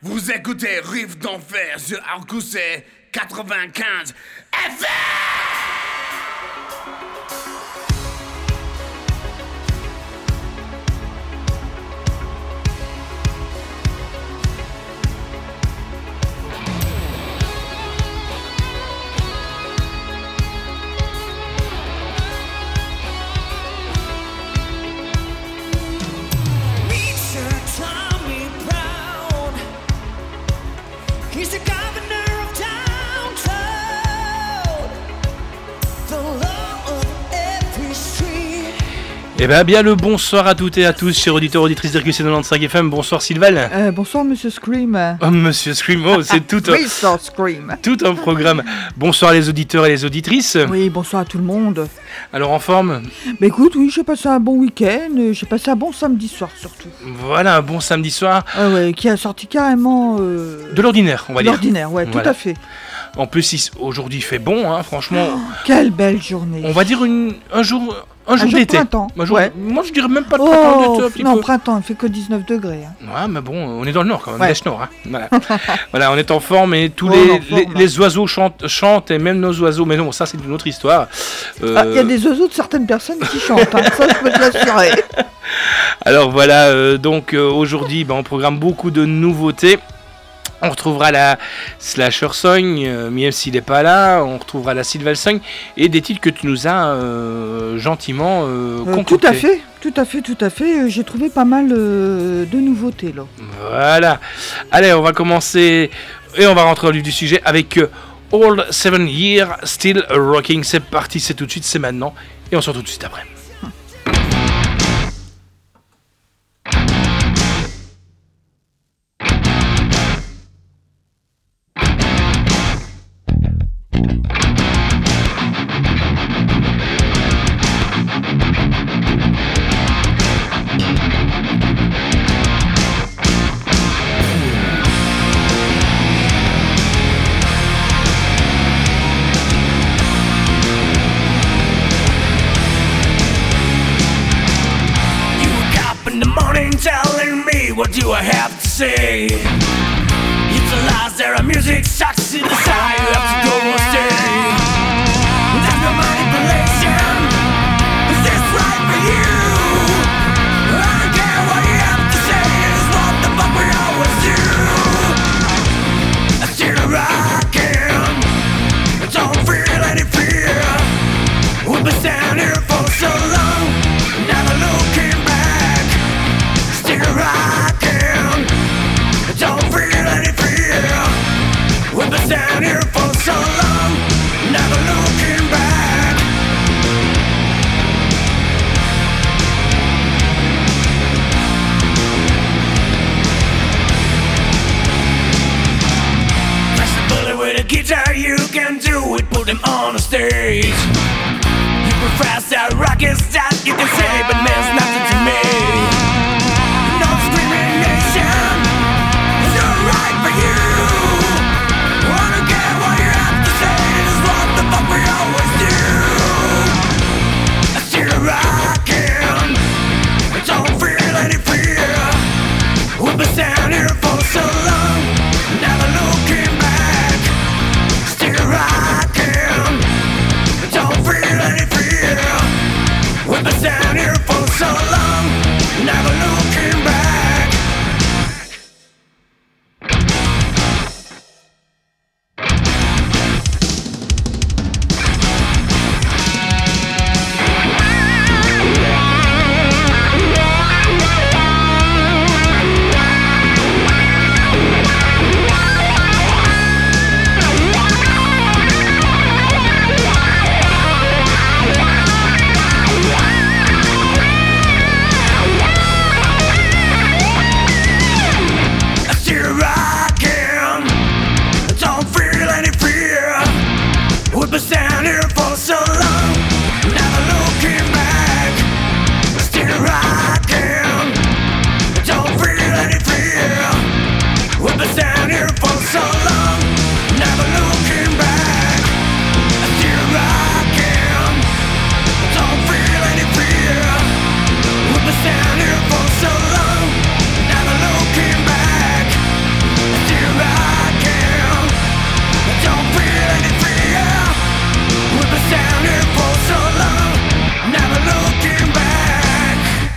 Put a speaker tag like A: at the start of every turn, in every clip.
A: Vous écoutez Riff d'Enfer sur Arcousset 95 FM.
B: He's the governor of downtown, the law of every street.
C: Eh bien le bonsoir à toutes et à tous, chers auditeurs, auditrices d'RQC 95 FM. Bonsoir Sylval.
D: Bonsoir Monsieur Scream.
C: Oh Monsieur Scream, oh, c'est tout un,
D: Scream.
C: tout un programme. Bonsoir les auditeurs et les auditrices.
D: Oui, bonsoir à tout le monde.
C: Alors en forme?
D: Bah écoute, oui, j'ai passé un bon week-end, j'ai passé un bon samedi soir surtout.
C: Voilà, un bon samedi soir.
D: Ah ouais, qui a sorti carrément...
C: De l'ordinaire, on va dire.
D: De l'ordinaire, ouais,
C: Voilà.
D: tout à fait.
C: En plus, aujourd'hui il fait bon, hein, franchement.
D: Oh, quelle belle journée.
C: On va dire un jour d'été.
D: Printemps,
C: Ouais. Moi je dirais même pas de printemps
D: Oh,
C: d'été, un petit
D: non,
C: peu.
D: printemps, il fait que 19 degrés. Hein.
C: Ouais, mais bon, on est dans le nord quand même,
D: Ouais.
C: Dèche Nord. Hein. Voilà. Voilà, on est en forme et tous
D: Oh, en forme,
C: les oiseaux chantent et même nos oiseaux. Mais non, ça c'est une autre histoire.
D: Il y a des oiseaux de certaines personnes qui chantent, hein, ça je peux te l'assurer.
C: Alors voilà, donc aujourd'hui, on programme beaucoup de nouveautés. On retrouvera la Slasher Song, même s'il n'est pas là. On retrouvera la Sylval Song et des titres que tu nous as gentiment concoctés.
D: Tout à fait. J'ai trouvé pas mal de nouveautés là.
C: Voilà. Allez, on va commencer et on va rentrer au vif du sujet avec All 7 Years Still Rocking. C'est parti, c'est tout de suite, c'est maintenant. Et on se retrouve tout de suite après.
B: Telling me what do I have to say? It's the lies, there are music sucks to the side. You have to go or stay. There's no manipulation. Is this right for you? I don't care what you have to say. It's what the fuck we always do. I'm still rocking. I don't feel any fear. We've been standing here for so long, never looking back. Still rocking, don't feel any fear. We've been standing here for so long, never looking back. Press the bullet with a guitar, you can do it, put them on the stage. You prefer that rocket that you can say, but means nothing to me. No discrimination is not right for you. I don't care what you have to say, it's what the fuck we always do. I'm still rocking, I don't feel any fear. We've been standing here for so long, never looking back. Still rocking, I don't feel any fear. We've been standing here for so long.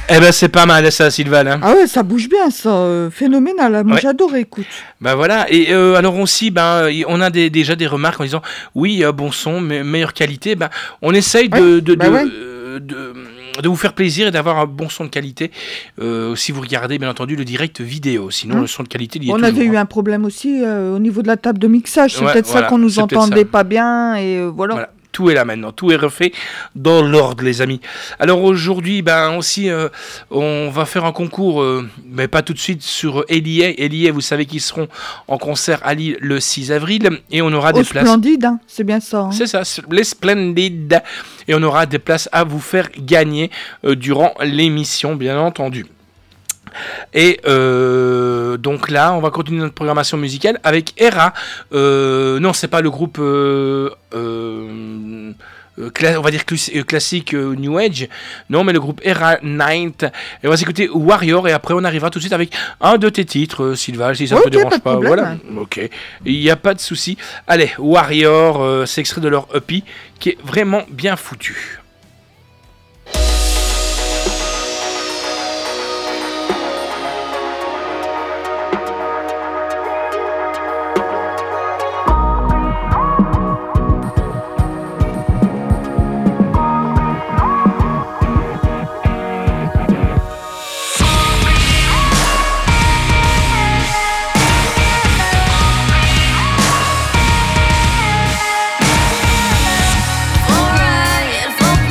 C: Eh ben c'est pas mal ça, Sylvain. Hein.
D: Ah ouais, ça bouge bien, ça. Phénoménal. Moi,
C: Ouais.
D: j'adore, écoute.
C: Ben voilà, et alors aussi, on a déjà des remarques en disant oui, bon son, meilleure qualité. Ben, on essaye
D: Ouais, ouais.
C: de vous faire plaisir et d'avoir un bon son de qualité. Si vous regardez, bien entendu, le direct vidéo. Sinon, le son de qualité, il y est
D: On
C: toujours.
D: avait eu un problème aussi au niveau de la table de mixage. C'est
C: Ouais,
D: peut-être
C: voilà,
D: ça qu'on nous
C: c'est peut-être
D: entendait
C: ça.
D: pas bien. Et voilà.
C: Voilà. Tout est là maintenant, tout est refait dans l'ordre, les amis. Alors aujourd'hui, aussi, on va faire un concours, mais pas tout de suite, sur Elie. Elie, vous savez qu'ils seront en concert à Lille le 6 avril, et on aura
D: Au
C: des places.
D: Splendide, hein, c'est bien ça. Hein.
C: C'est ça, les Splendides. Et on aura des places à vous faire gagner durant l'émission, bien entendu. Et donc là, on va continuer notre programmation musicale avec Era. Non, c'est pas le groupe, on va dire classique New Age. Non, mais le groupe Era Night. Et on va s'écouter Warrior. Et après, on arrivera tout de suite avec un de tes titres, Sylvain, si ça ne te dérange pas. Voilà. Ok. Il n'y a pas de souci. Allez, Warrior, c'est extrait de leur EP qui est vraiment bien foutu.
E: Alright, el foco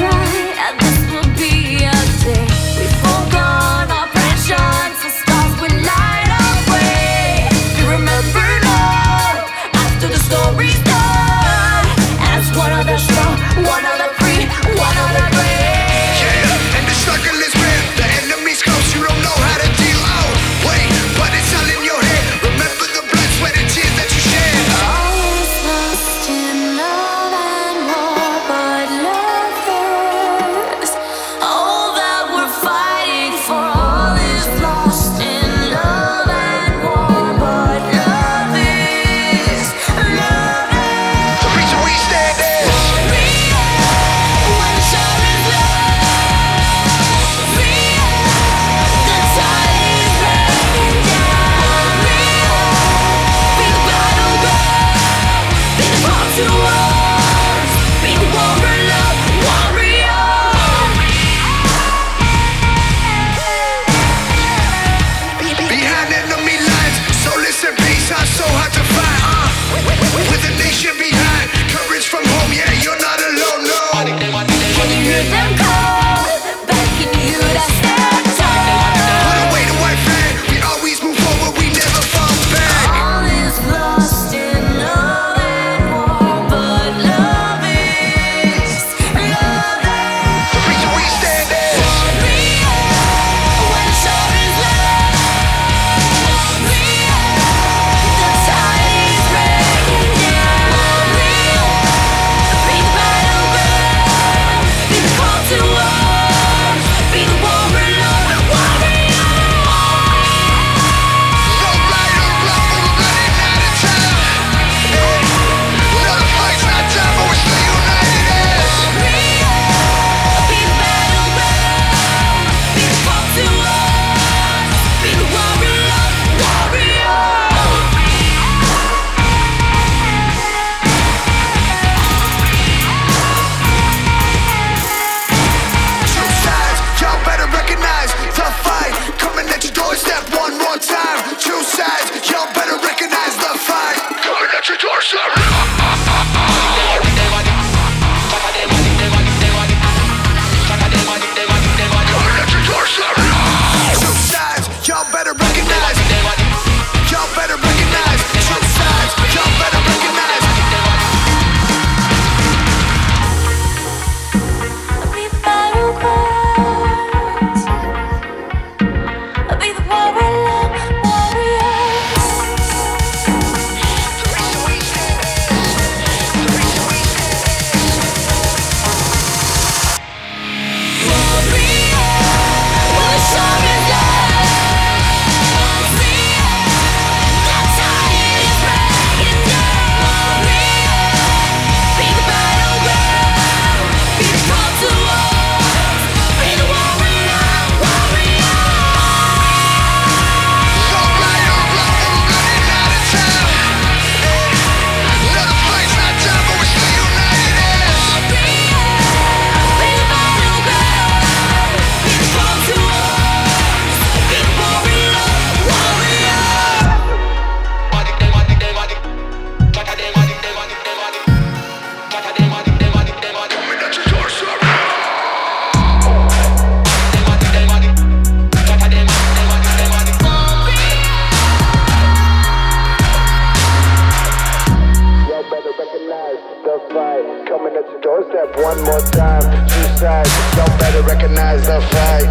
E: Coming at your doorstep one more time. Two sides, y'all better recognize the fight.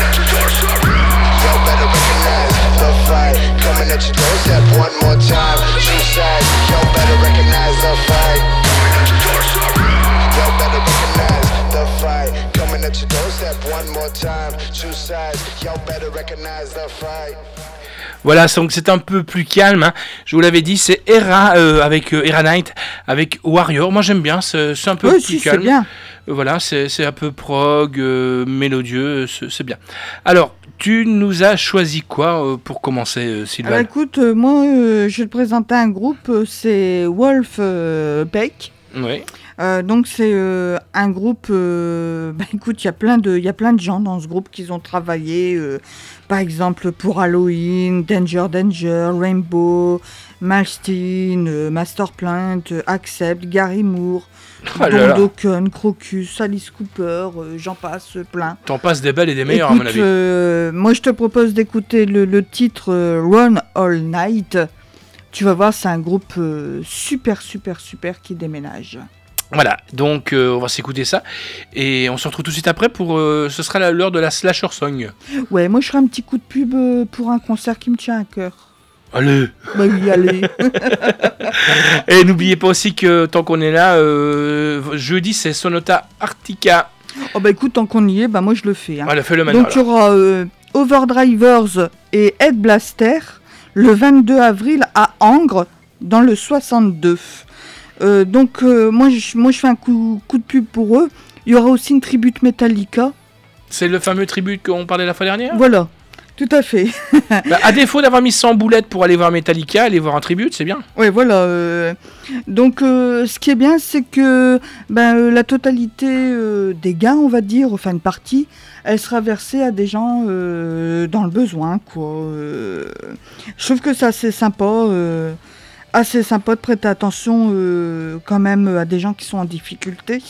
E: Y'all better recognize the fight. Coming at your doorstep one more time. Two sides, y'all better recognize the fight. Y'all better recognize the fight. Coming at your doorstep one more time. Two sides, y'all better recognize the fight.
C: Voilà, donc c'est un peu plus calme, hein. Je vous l'avais dit, c'est Era avec Era Knight, avec Warrior. Moi j'aime bien, c'est un peu plus calme.
D: C'est bien.
C: Voilà, c'est un peu prog, mélodieux, c'est bien. Alors, tu nous as choisi quoi pour commencer, Sylvain?
D: Alors écoute, moi je vais te présenter un groupe, c'est Wolf Peck.
C: Oui.
D: Donc c'est un groupe. Écoute, il y a plein de gens dans ce groupe qui ont travaillé, par exemple pour Halloween, Danger, Rainbow, Malmsteen, Masterplant, Accept, Gary Moore, Don Dokken, Crocus, Alice Cooper, j'en passe plein.
C: T'en passes des belles et des meilleures. Écoute, à mon avis.
D: Moi je te propose d'écouter le titre Run All Night. Tu vas voir, c'est un groupe super qui déménage.
C: Voilà, donc on va s'écouter ça et on se retrouve tout de suite après pour ce sera l'heure de la Slasher Song.
D: Ouais, moi je ferai un petit coup de pub pour un concert qui me tient à cœur.
C: Allez.
D: Bah oui, allez.
C: Et n'oubliez pas aussi que tant qu'on est là, jeudi c'est Sonata Arctica.
D: Oh bah écoute, tant qu'on y est, bah moi je le fais. Hein.
C: Voilà, fais-le maintenant.
D: Donc il y aura Overdrivers et Head Blaster le 22 avril à Angres dans le 62. Moi je fais un coup de pub pour eux. Il y aura aussi une tribute Metallica.
C: C'est le fameux tribute qu'on parlait la fois dernière.
D: Voilà, tout à fait.
C: À défaut d'avoir mis 100 boulettes pour aller voir Metallica, aller voir un tribute, c'est bien.
D: Ouais, voilà. Ce qui est bien, c'est que la totalité des gains, on va dire, enfin une partie, elle sera versée à des gens dans le besoin, quoi. Je trouve que c'est assez sympa. Assez sympa de prêter attention quand même à des gens qui sont en difficulté.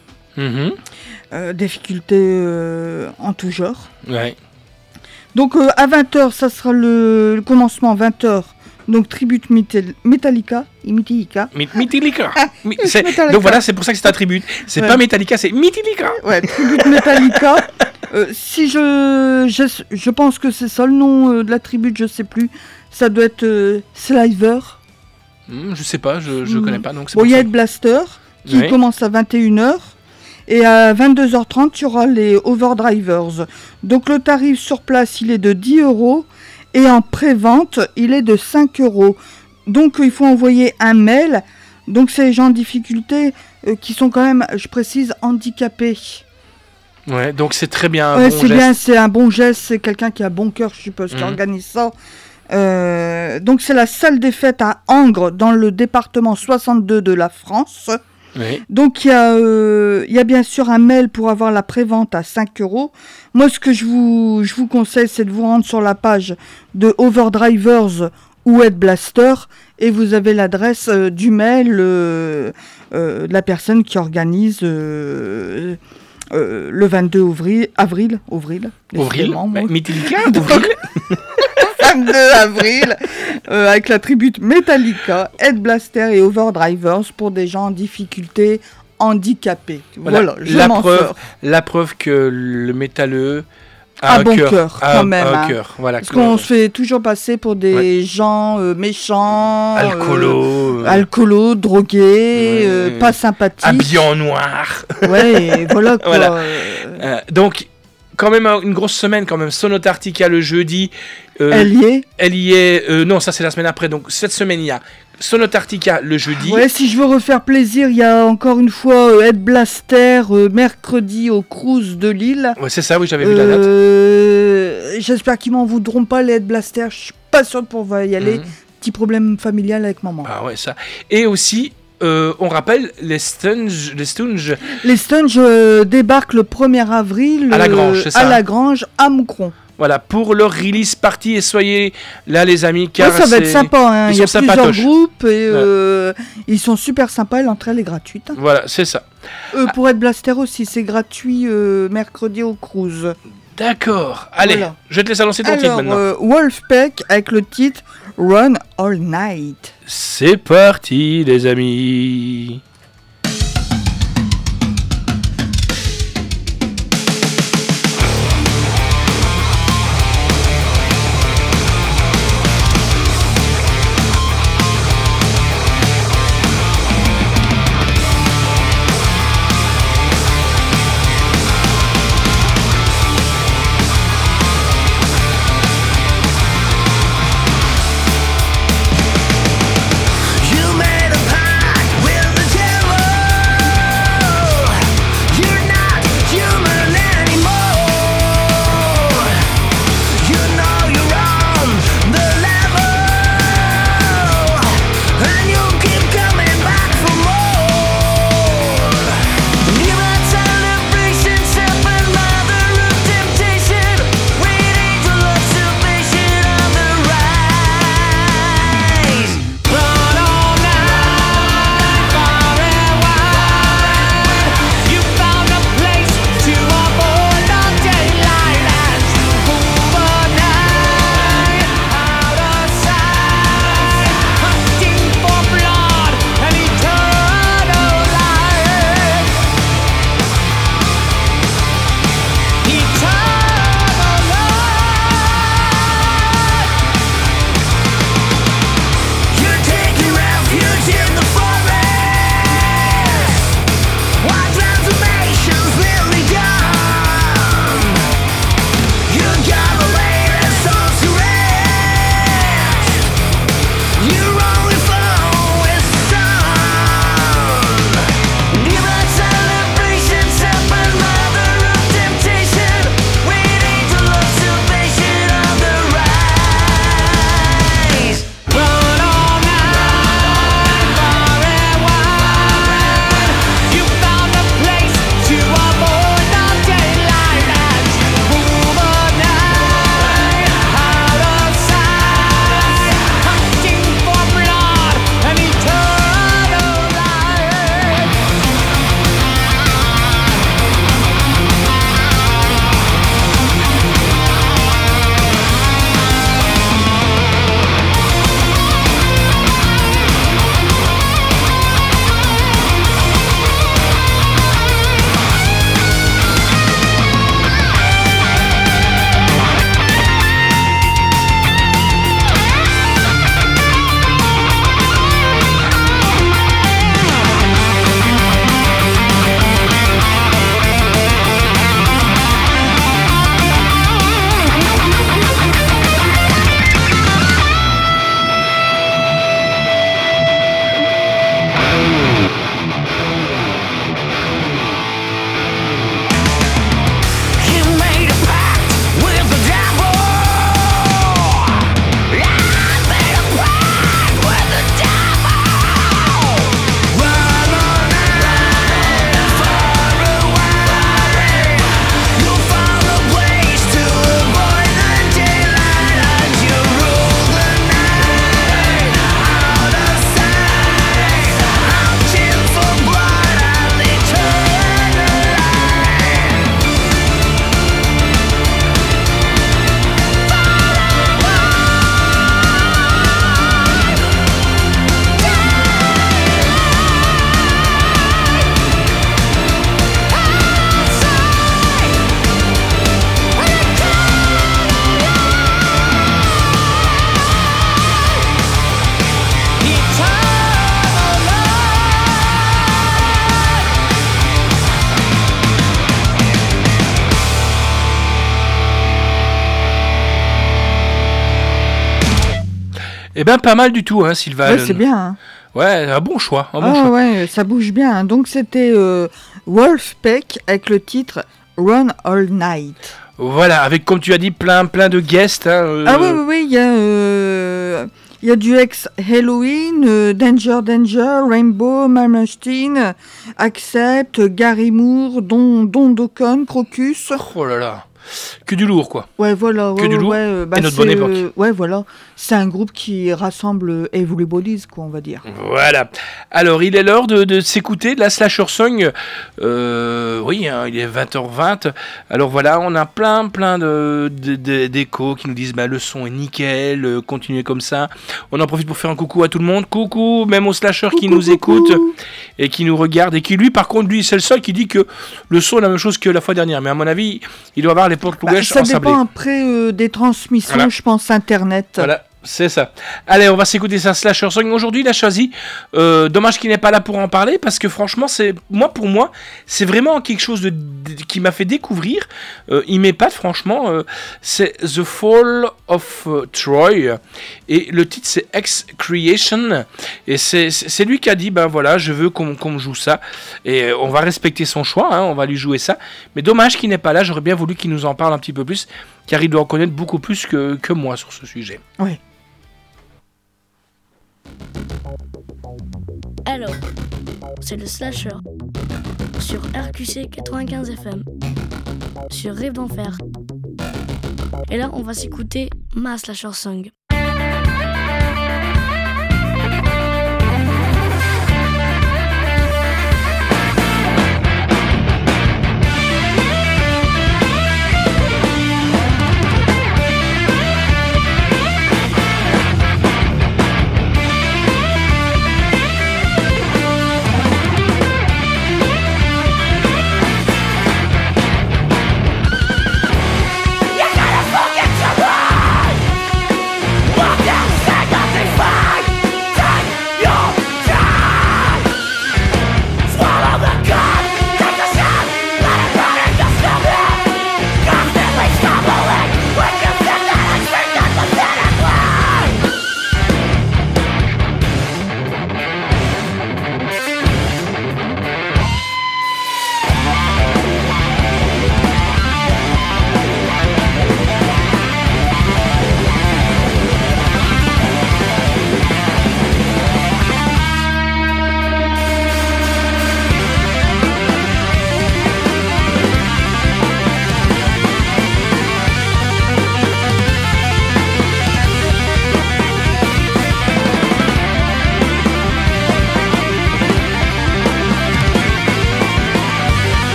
D: Difficultés en tout genre.
C: Ouais.
D: Donc à 20h, ça sera le commencement 20h. Donc tribute Metallica.
C: Metallica. Donc voilà, c'est pour ça que c'est un tribute. C'est pas Metallica, c'est Metallica.
D: Ouais, tribute Metallica. Si je pense que c'est ça le nom de la tribute, je sais plus. Ça doit être Sliver.
C: Je sais pas, je connais pas. Donc
D: il y a Head Blaster qui commence à 21h et à 22h30 il y aura les Overdrivers. Donc le tarif sur place il est de 10€ et en pré-vente il est de 5€. Donc il faut envoyer un mail. Donc c'est les gens en difficulté qui sont quand même, je précise, handicapés.
C: Ouais, donc c'est très bien.
D: Ouais, c'est bien, c'est un bon geste, c'est quelqu'un qui a bon cœur, je suppose, qui organise ça. Donc c'est la salle des fêtes à Angres dans le département 62 de la France.
C: Oui.
D: Donc il y a bien sûr un mail pour avoir la prévente à 5€. Moi ce que je vous conseille c'est de vous rendre sur la page de Overdrivers ou Head Blaster et vous avez l'adresse du mail de la personne qui organise le 22 avril.
C: Metallica, avril.
D: 22 avril, avec la tribute Metallica, Head Blaster et Overdrivers pour des gens en difficulté, handicapés. Voilà,
C: la preuve que le métalleux
D: a un bon cœur, quand même.
C: Voilà,
D: parce qu'on se fait toujours passer pour des gens méchants, alcoolos, drogués, pas sympathiques.
C: Habillés en noir.
D: Ouais, voilà quoi.
C: Voilà. Donc, quand même une grosse semaine quand même. Sonata Arctica le jeudi.
D: Elle y est.
C: Non, ça c'est la semaine après. Donc cette semaine il y a Sonata Arctica le jeudi.
D: Ouais, si je veux refaire plaisir, il y a encore une fois Head Blaster mercredi au Cruise de Lille.
C: Ouais, c'est ça, oui, j'avais vu la date.
D: J'espère qu'ils m'en voudront pas les Head Blaster. Je suis pas sûr de pouvoir y aller. Petit problème familial avec maman.
C: Ah ouais, ça. Et aussi. On rappelle les Stunge.
D: Les Stunge débarquent le 1er avril
C: à la Grange, c'est ça,
D: à la Grange, à Moucron.
C: Voilà, pour leur release party, et soyez là les amis, car
D: ça va être sympa, hein. Il y a plusieurs groupes et
C: ouais.
D: Ils sont super sympas et l'entrée elle est gratuite. Hein.
C: Voilà, c'est ça.
D: Pour Head Blaster aussi, c'est gratuit mercredi au Cruise.
C: D'accord, allez, voilà. Je vais te laisser annoncer ton titre maintenant.
D: Wolfpack avec le titre Run All Night.
C: C'est parti les amis. Eh ben pas mal du tout, hein, Sylvain.
D: Ouais, c'est bien. Hein.
C: Ouais, un bon choix. Un bon choix.
D: Ouais, ça bouge bien. Donc c'était Wolfpack avec le titre Run All Night.
C: Voilà, avec comme tu as dit plein de guests. Hein,
D: Ah oui, il y a du ex-Halloween, Danger, Rainbow, Malmsteen, Accept, Gary Moore, Don Docon, Crocus.
C: Oh là là, que du lourd quoi.
D: Ouais, voilà.
C: Que du lourd. Et notre bonne époque.
D: Ouais, voilà. C'est un groupe qui rassemble Everybody's, quoi, on va dire.
C: Voilà. Alors, il est l'heure de s'écouter de la Slasher Song. Oui, hein, il est 20h20. Alors voilà, on a plein d'échos qui nous disent le son est nickel, continuez comme ça. On en profite pour faire un coucou à tout le monde. Coucou, même aux slashers qui nous écoutent et qui nous regardent. Et qui, lui, par contre, c'est le seul qui dit que le son est la même chose que la fois dernière. Mais à mon avis, il doit avoir les portes gauche
D: ça
C: ensablées.
D: dépend après des transmissions, voilà. Je pense, Internet.
C: Voilà. C'est ça. Allez, on va s'écouter ça, Slasher Song. Aujourd'hui, il a choisi. Dommage qu'il n'est pas là pour en parler, parce que franchement, pour moi, c'est vraiment quelque chose qui m'a fait découvrir. Il m'épate, franchement. C'est The Fall of Troy. Et le titre, c'est X-Creation. Et c'est lui qui a dit, voilà, je veux qu'on me joue ça. Et on va respecter son choix, hein, on va lui jouer ça. Mais dommage qu'il n'est pas là, j'aurais bien voulu qu'il nous en parle un petit peu plus, car il doit en connaître beaucoup plus que moi sur ce sujet.
D: Oui.
F: Alors, c'est le Slasher sur RQC 95 FM, sur Rêve d'Enfer. Et là, on va s'écouter ma Slasher Song.
B: You gotta forget your life!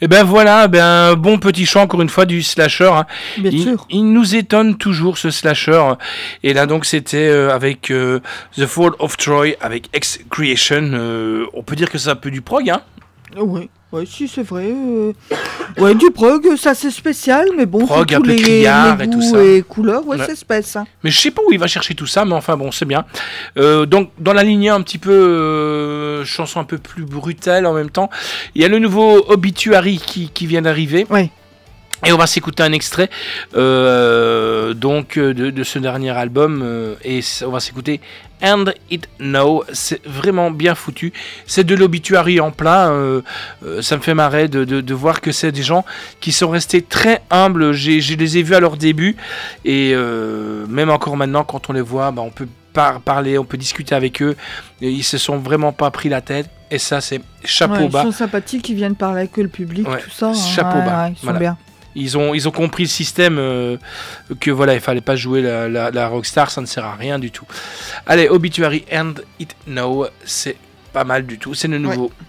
C: Et ben voilà, bon petit choix encore une fois du slasher. Hein.
D: Bien sûr.
C: Il nous étonne toujours ce slasher. Et là donc c'était avec The Fall of Troy, avec X-Creation. On peut dire que c'est un peu du prog, hein.
D: Ouais, si c'est vrai. Ouais, du prog, ça c'est spécial, mais bon,
C: prog,
D: c'est
C: un
D: tous
C: peu
D: les
C: criard et tout
D: goûts
C: ça.
D: et couleurs, ouais. C'est spécial. Hein.
C: Mais je sais pas où il va chercher tout ça, mais enfin bon, c'est bien. Donc dans la lignée un petit peu chanson un peu plus brutale en même temps, il y a le nouveau Obituary qui vient d'arriver.
D: Ouais.
C: Et on va s'écouter un extrait donc de ce dernier album et on va s'écouter And It Now. C'est vraiment bien foutu. C'est de l'Obituary en plein. Ça me fait marrer de voir que c'est des gens qui sont restés très humbles. Je les ai vus à leur début et même encore maintenant quand on les voit, on peut parler, on peut discuter avec eux. Ils se sont vraiment pas pris la tête et ça c'est chapeau bas.
D: Ils sont sympathiques, ils viennent parler avec le public, tout ça.
C: Chapeau bas.
D: Ils sont bien.
C: Ils ont compris le système que voilà, il fallait pas jouer la rockstar, ça ne sert à rien du tout. Allez, Obituary and It Now, c'est pas mal du tout, c'est le nouveau.
D: Ouais.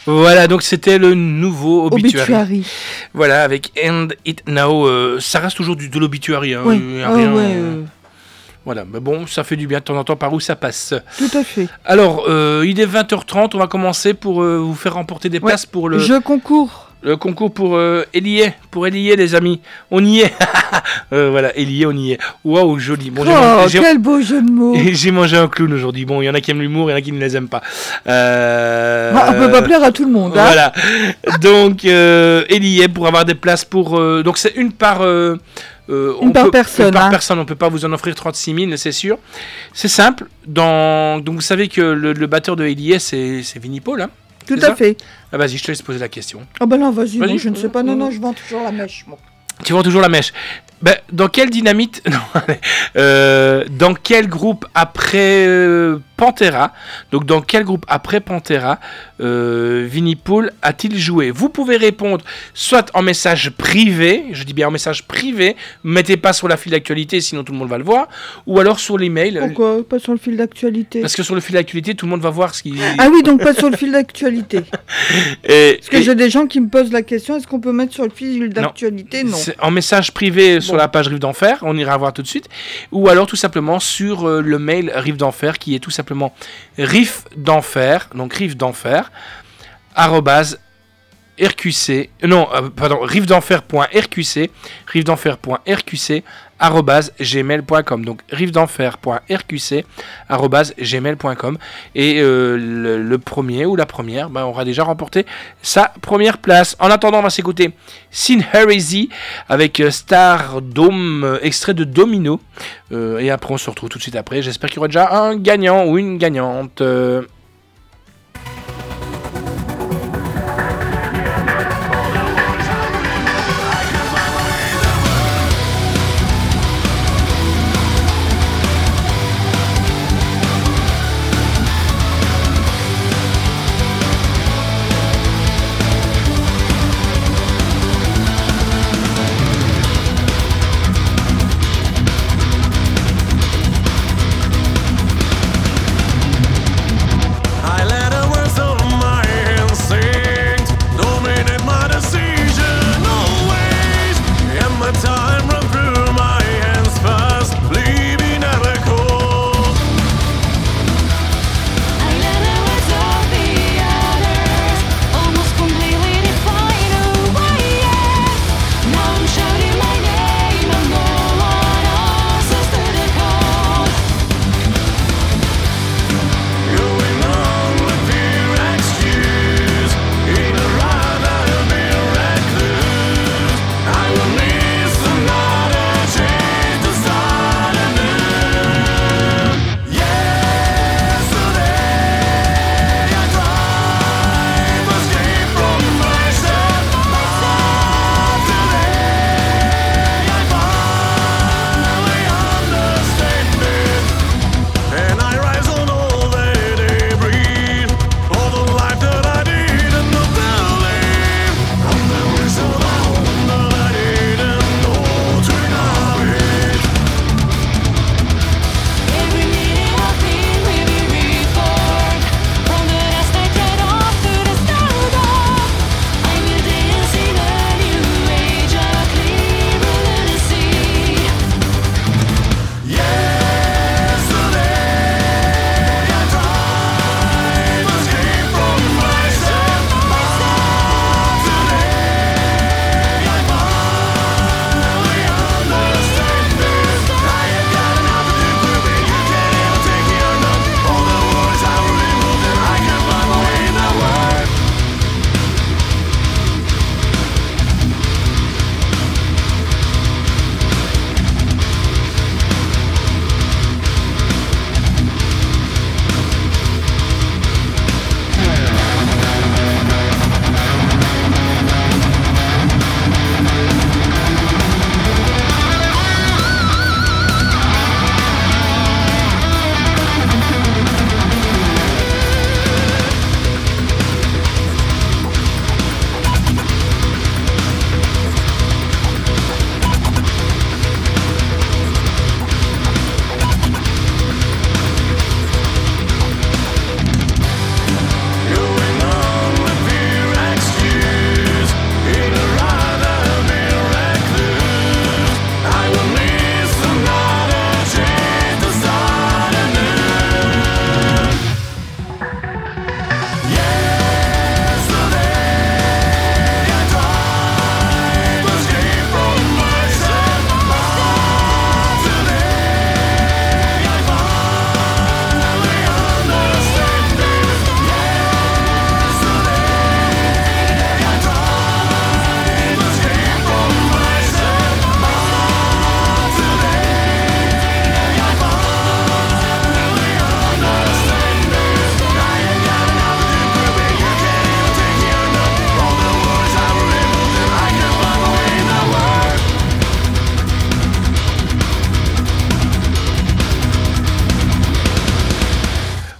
C: Voilà, donc c'était le nouveau Obituary.
D: Obituary.
C: Voilà, avec End It Now. Ça reste toujours de l'Obituary. Hein,
D: Oui.
C: il y a rien,
D: ouais,
C: Voilà, mais bon, ça fait du bien de temps en temps par où ça passe.
D: tout à fait.
C: Alors, il est 20h30, on va commencer pour vous faire remporter des places pour le concours pour Elie, les amis. On y est. Voilà, Elie, on y est. Waouh, joli. Bon,
D: quel beau jeu de mots.
C: j'ai mangé un clown aujourd'hui. Bon, il y en a qui aiment l'humour, il y en a qui ne les aiment pas.
D: On peut pas plaire à tout le monde. Hein.
C: Voilà. Donc, Elie, pour avoir des places pour... donc, c'est une par...
D: par personne.
C: Par personne, on ne peut pas vous en offrir 36 000, c'est sûr. C'est simple. Donc, vous savez que le batteur de Elie, c'est Vinnie Paul, hein.
D: Tout à fait.
C: Ah, vas-y, je te laisse poser la question.
D: Ah ben non, vas-y,
C: Vas-y.
D: moi, je ne sais pas. Non, je vends toujours la mèche. Moi.
C: Tu vends toujours la mèche. Ben, dans quelle dynamite... Non, dans quel groupe après Pantera, donc dans quel groupe après Pantera Vinnie Paul a-t-il joué? Vous pouvez répondre soit en message privé, je dis bien en message privé, mettez pas sur la file d'actualité sinon tout le monde va le voir, ou alors sur l'email.
D: Pourquoi pas sur le fil d'actualité?
C: Parce que sur le fil d'actualité, tout le monde va voir ce qui...
D: Ah oui, donc pas sur le fil d'actualité. Parce que j'ai des gens qui me posent la question, est-ce qu'on peut mettre sur le fil d'actualité? Non.
C: C'est en message privé sur la page Rive d'Enfer, on ira voir tout de suite, ou alors tout simplement sur le mail Rive d'Enfer, qui est tout simplement Rive d'Enfer, donc Rive d'Enfer, @rqc, rivedenfer.rqc, rivedenfer.rqc @gmail.com, donc rivedenfer.rqc@gmail.com, et le premier ou la première aura déjà remporté sa première place. En attendant, on va s'écouter Sin Heresy avec Stardom, extrait de Domino, et après on se retrouve tout de suite après. J'espère qu'il y aura déjà un gagnant ou une gagnante.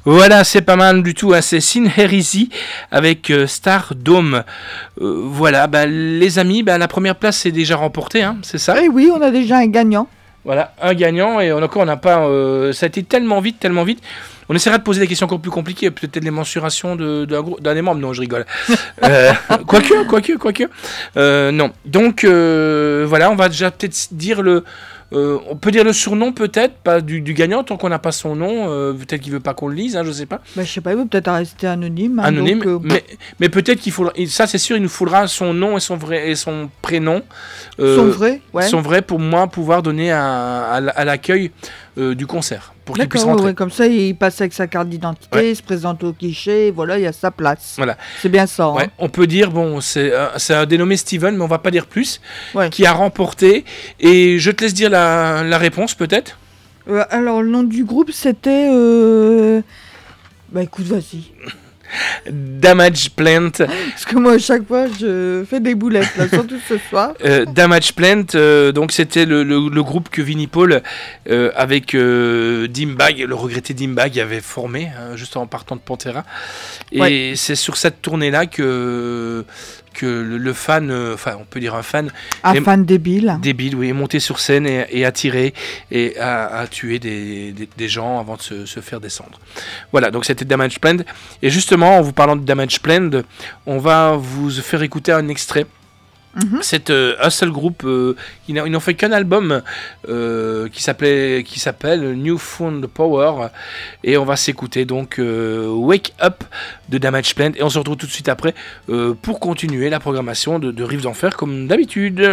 C: Voilà, c'est pas mal du tout, hein. C'est Sin Heresy avec Star Dome. Voilà, les amis, la première place c'est déjà remportée, hein, c'est ça?
D: Eh oui, on a déjà un gagnant.
C: Voilà, un gagnant, et on n'a pas... ça a été tellement vite. On essaiera de poser des questions encore plus compliquées, peut-être les mensurations d'un des membres. Non, je rigole. Quoique. Non. Donc, voilà, on va déjà peut-être dire on peut dire le surnom, peut-être, pas du gagnant, tant qu'on n'a pas son nom. Peut-être qu'il veut pas qu'on le lise, hein, je sais pas.
D: Je sais pas, il veut peut-être rester anonyme. Hein,
C: Anonyme,
D: donc,
C: mais peut-être qu'il faudra... Ça, c'est sûr, il nous faudra son nom et son prénom. Son vrai, pour moi, pouvoir donner à l'accueil du concert. Pour qu'il puisse rentrer.
D: Ouais, comme ça, il passe avec sa carte d'identité, il se présente au guichet, et voilà, il y a sa place.
C: Voilà.
D: C'est bien ça.
C: Ouais,
D: hein.
C: on peut dire, c'est un dénommé Steven, mais on va pas dire plus, qui a remporté. Et je te laisse dire la réponse, peut-être.
D: Alors, le nom du groupe, c'était... écoute, vas-y.
C: Damage Plant.
D: Parce que moi, à chaque fois, je fais des boulettes, là, surtout ce soir.
C: Damage Plant, donc c'était le groupe que Vinnie Paul, avec Dimebag, le regretté Dimebag, avait formé, hein, juste en partant de Pantera. Et c'est sur cette tournée-là que le fan, on peut dire un fan...
D: fan débile.
C: Débile, oui, est monté sur scène et a tiré et a tué des gens avant de se faire descendre. Voilà, donc c'était Damage Plan. Et justement, en vous parlant de Damage Plan, on va vous faire écouter un extrait. Mm-hmm. C'est un seul groupe, ils n'ont fait qu'un album qui s'appelle New Found Power, et on va s'écouter donc Wake Up de Damage Plan, et on se retrouve tout de suite après pour continuer la programmation de Rives d'Enfer comme d'habitude.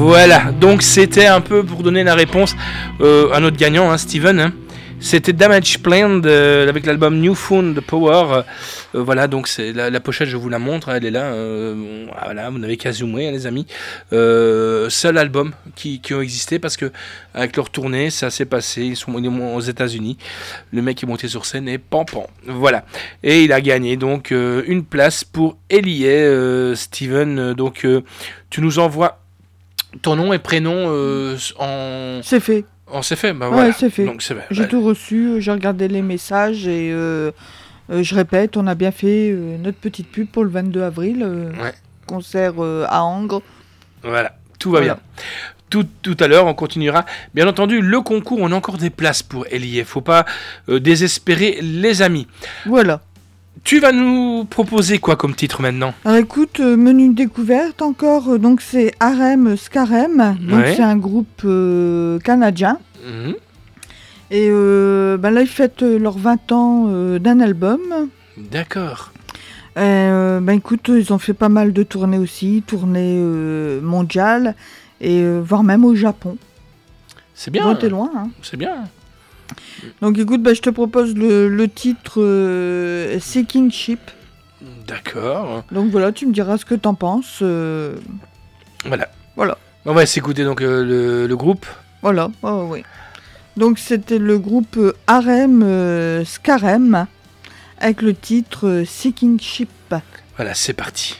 C: Voilà, donc c'était un peu pour donner la réponse à notre gagnant, hein, Steven. Hein. C'était Damage Planned avec l'album New Found Power. Voilà, donc c'est la pochette, je vous la montre, elle est là. Voilà, vous n'avez qu'à zoomer, hein, les amis. Seul album qui ont existé parce que avec leur tournée, ça s'est passé. Ils sont aux États-Unis. Le mec est monté sur scène et pan. Voilà, et il a gagné donc une place pour Elie, Steven. Donc tu nous envoies ton nom et prénom en.
D: C'est fait.
C: On s'est fait, bah voilà.
D: Ouais, c'est fait.
C: Donc, c'est
D: J'ai tout reçu, j'ai regardé les messages et je répète, on a bien fait notre petite pub pour le 22 avril, concert à Angres.
C: Voilà, tout va bien. Tout à l'heure, on continuera. Bien entendu, le concours, on a encore des places pour Elie. Faut pas désespérer, les amis.
D: Voilà.
C: Tu vas nous proposer quoi comme titre maintenant ?
D: Alors écoute, menu découverte encore, donc c'est Harem Scarem, donc c'est un groupe canadien. Mmh. Et là ils fêtent leurs 20 ans d'un album.
C: D'accord.
D: Écoute, ils ont fait pas mal de tournées aussi, tournées mondiales, et voire même au Japon.
C: C'est bien.
D: Bon, t'es loin, hein.
C: C'est bien.
D: Donc écoute, je te propose le titre Sinking Ship.
C: D'accord.
D: Donc voilà, tu me diras ce que t'en penses.
C: Voilà.
D: On
C: va s'écouter donc le groupe.
D: Voilà, oui. Donc c'était le groupe Harem Scarem avec le titre Sinking Ship.
C: Voilà, c'est parti.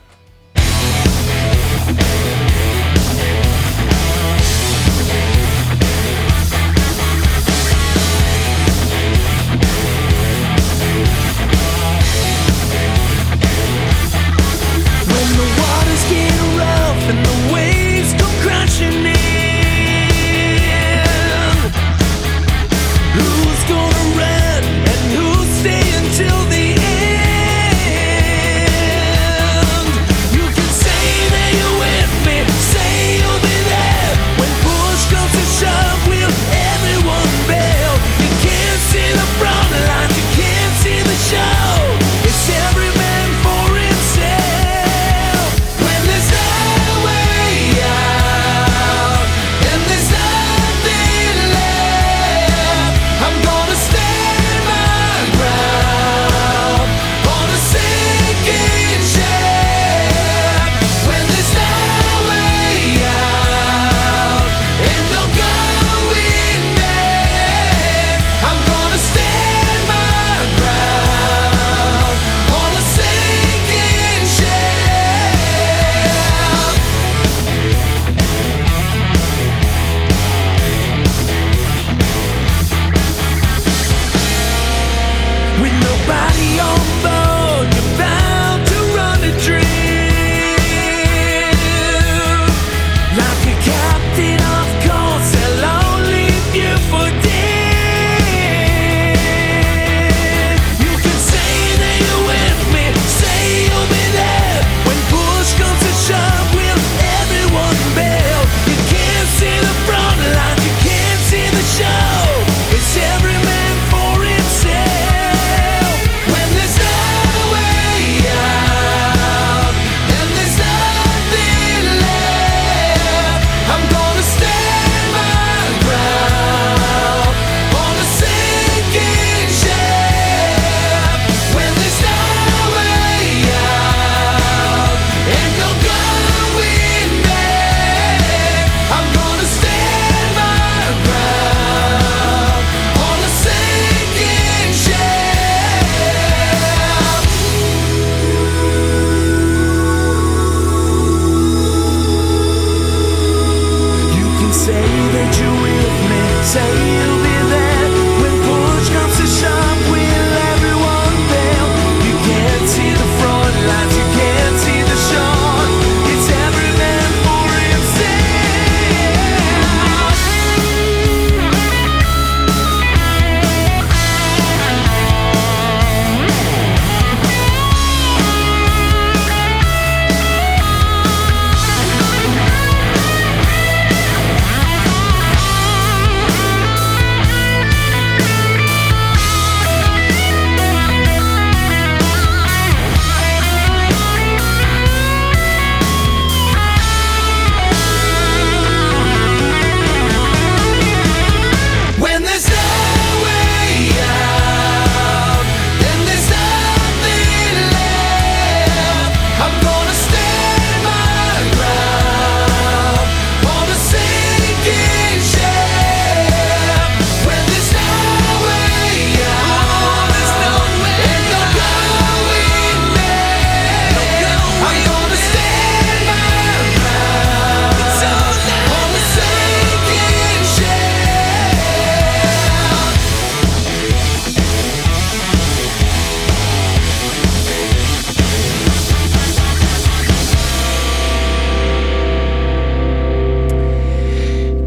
B: And the waves come crashing in. Who's gonna run and who'll stay until the end?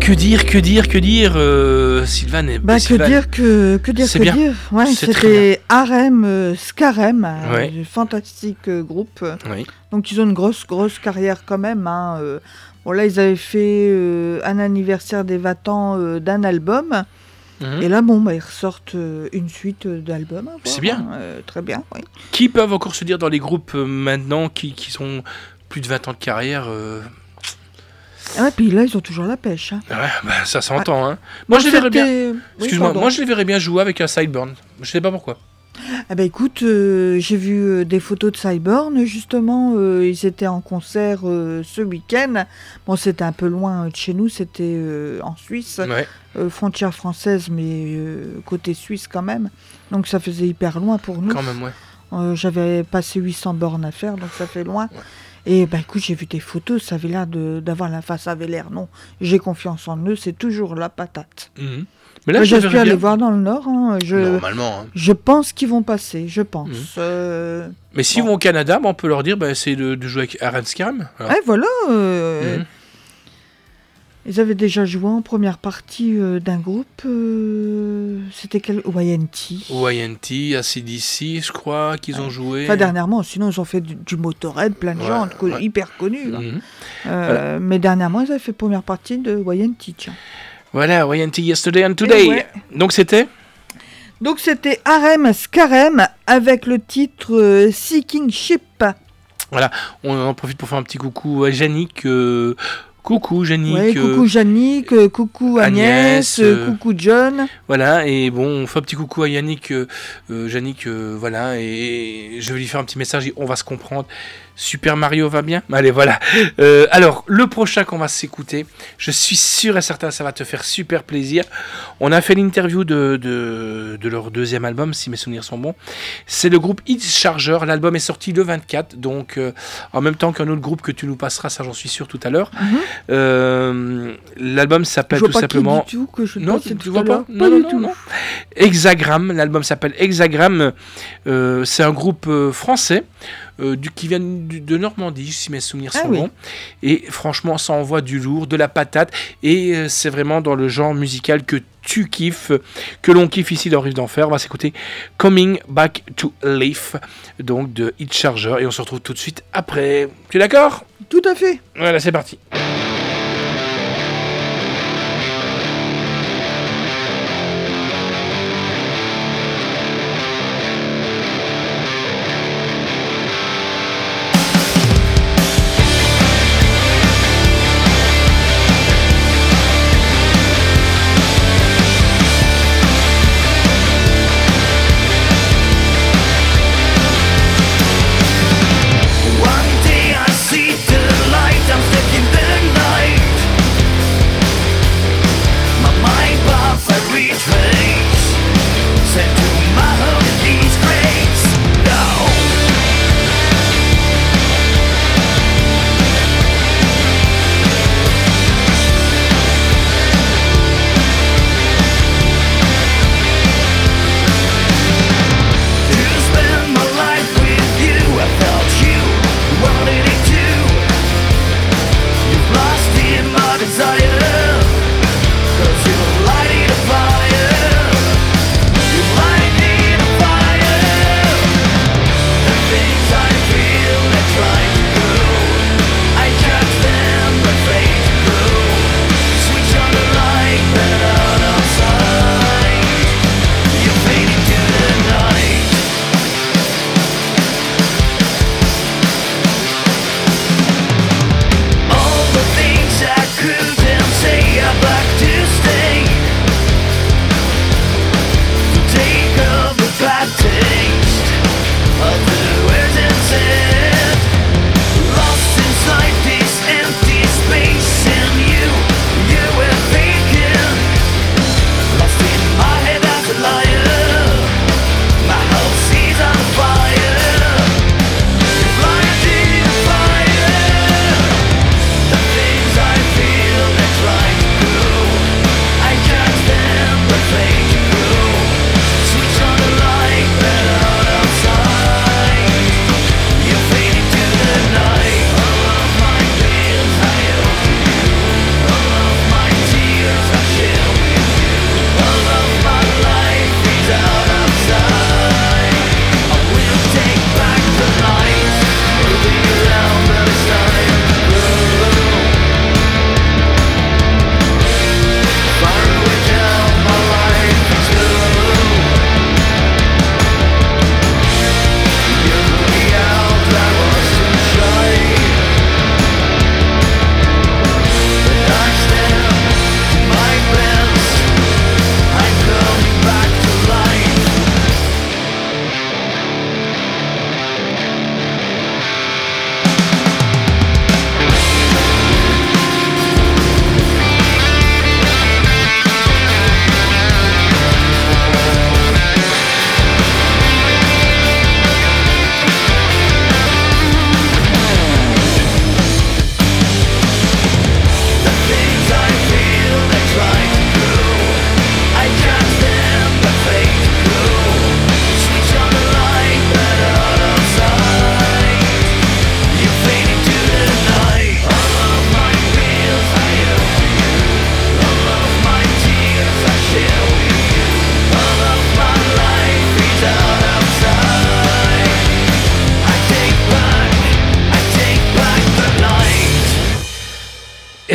C: que dire, Sylvain est...
D: Bah,
C: Sylvain,
D: que dire.
C: C'est bien.
D: Ouais,
C: C'est très
D: c'était Harem Scarem,
C: Ouais.
D: un fantastique groupe.
C: Oui.
D: Donc ils ont une grosse carrière quand même. Hein. Bon là ils avaient fait un anniversaire des 20 ans d'un album.
C: Mhm.
D: Et là bon bah, ils ressortent une suite d'albums. à voir,
C: C'est bien.
D: hein. Très bien, oui.
C: Qui peuvent encore se dire dans les groupes maintenant qui sont plus de 20 ans de carrière
D: Ah ouais, puis là ils ont toujours la pêche. Hein.
C: ouais, bah, ça s'entend. Hein. Moi, je les verrais bien. Excuse-moi, moi je les verrais bien jouer avec un Sideburn. Je sais pas pourquoi.
D: Ah bah écoute, j'ai vu des photos de Cyborn, justement, ils étaient en concert ce week-end. Bon, c'était un peu loin de chez nous, c'était en Suisse,
C: Ouais.
D: frontière française, mais côté suisse quand même. Donc ça faisait hyper loin pour nous.
C: Quand même, ouais.
D: J'avais passé 800 bornes à faire, donc ça fait loin. Et bah écoute, j'ai vu des photos, ça avait l'air d'avoir la face, ça avait l'air, non, j'ai confiance en eux, c'est toujours la patate.
C: Mhm. Mais là,
D: Moi,
C: je les
D: j'espère
C: verrais
D: les
C: bien.
D: voir dans le Nord, hein,
C: Normalement. Hein.
D: je pense qu'ils vont passer, je pense.
C: Mais s'ils vont au Canada, bah, on peut leur dire c'est de jouer avec Aaron Scaram. Alors.
D: Ouais, voilà.
C: Mhm.
D: Ils avaient déjà joué en première partie d'un groupe. C'était quel YNT.
C: YNT, ACDC, je crois qu'ils ont joué.
D: Enfin, dernièrement, sinon ils ont fait du Motorhead, plein de
C: Ouais,
D: gens
C: ouais.
D: hyper connus. Hein.
C: Mhm.
D: Mais dernièrement, ils avaient fait première partie de YNT. Tiens.
C: Voilà, YNT Yesterday and Today.
D: ouais.
C: Donc c'était
D: Donc c'était Harem Scarem avec le titre Seeking Ship.
C: Voilà, on en profite pour faire un petit coucou à Yannick. Coucou Yannick.
D: Ouais, coucou Yannick, coucou Agnès, coucou John.
C: Voilà, et bon, on fait un petit coucou à Yannick. Yannick, voilà, et je vais lui faire un petit message, on va se comprendre. Super Mario va bien? Allez, voilà. Alors, le prochain qu'on va s'écouter, je suis sûr et certain, ça va te faire super plaisir. On a fait l'interview de leur deuxième album, si mes souvenirs sont bons. C'est le groupe Hit Charger. L'album est sorti le 24, donc en même temps qu'un autre groupe que tu nous passeras, ça j'en suis sûr tout à l'heure. L'album s'appelle tout simplement...
D: Du tout, que je
C: Non,
D: passe
C: tu
D: tout
C: vois
D: à
C: pas?
D: l'heure.
C: Non,
D: du
C: non,
D: tout.
C: non. Hexagram, l'album s'appelle Hexagram. C'est un groupe français qui vient de Normandie, si mes souvenirs sont bons. Et franchement, ça envoie du lourd, de la patate. Et c'est vraiment dans le genre musical que tu kiffes, que l'on kiffe ici dans Rive d'Enfer. On va s'écouter Coming Back to Life, donc de Hit Charger. Et on se retrouve tout de suite après. Tu es d'accord?
D: Tout à fait.
C: Voilà, c'est parti.
B: One day I see the light, I'm stepping back.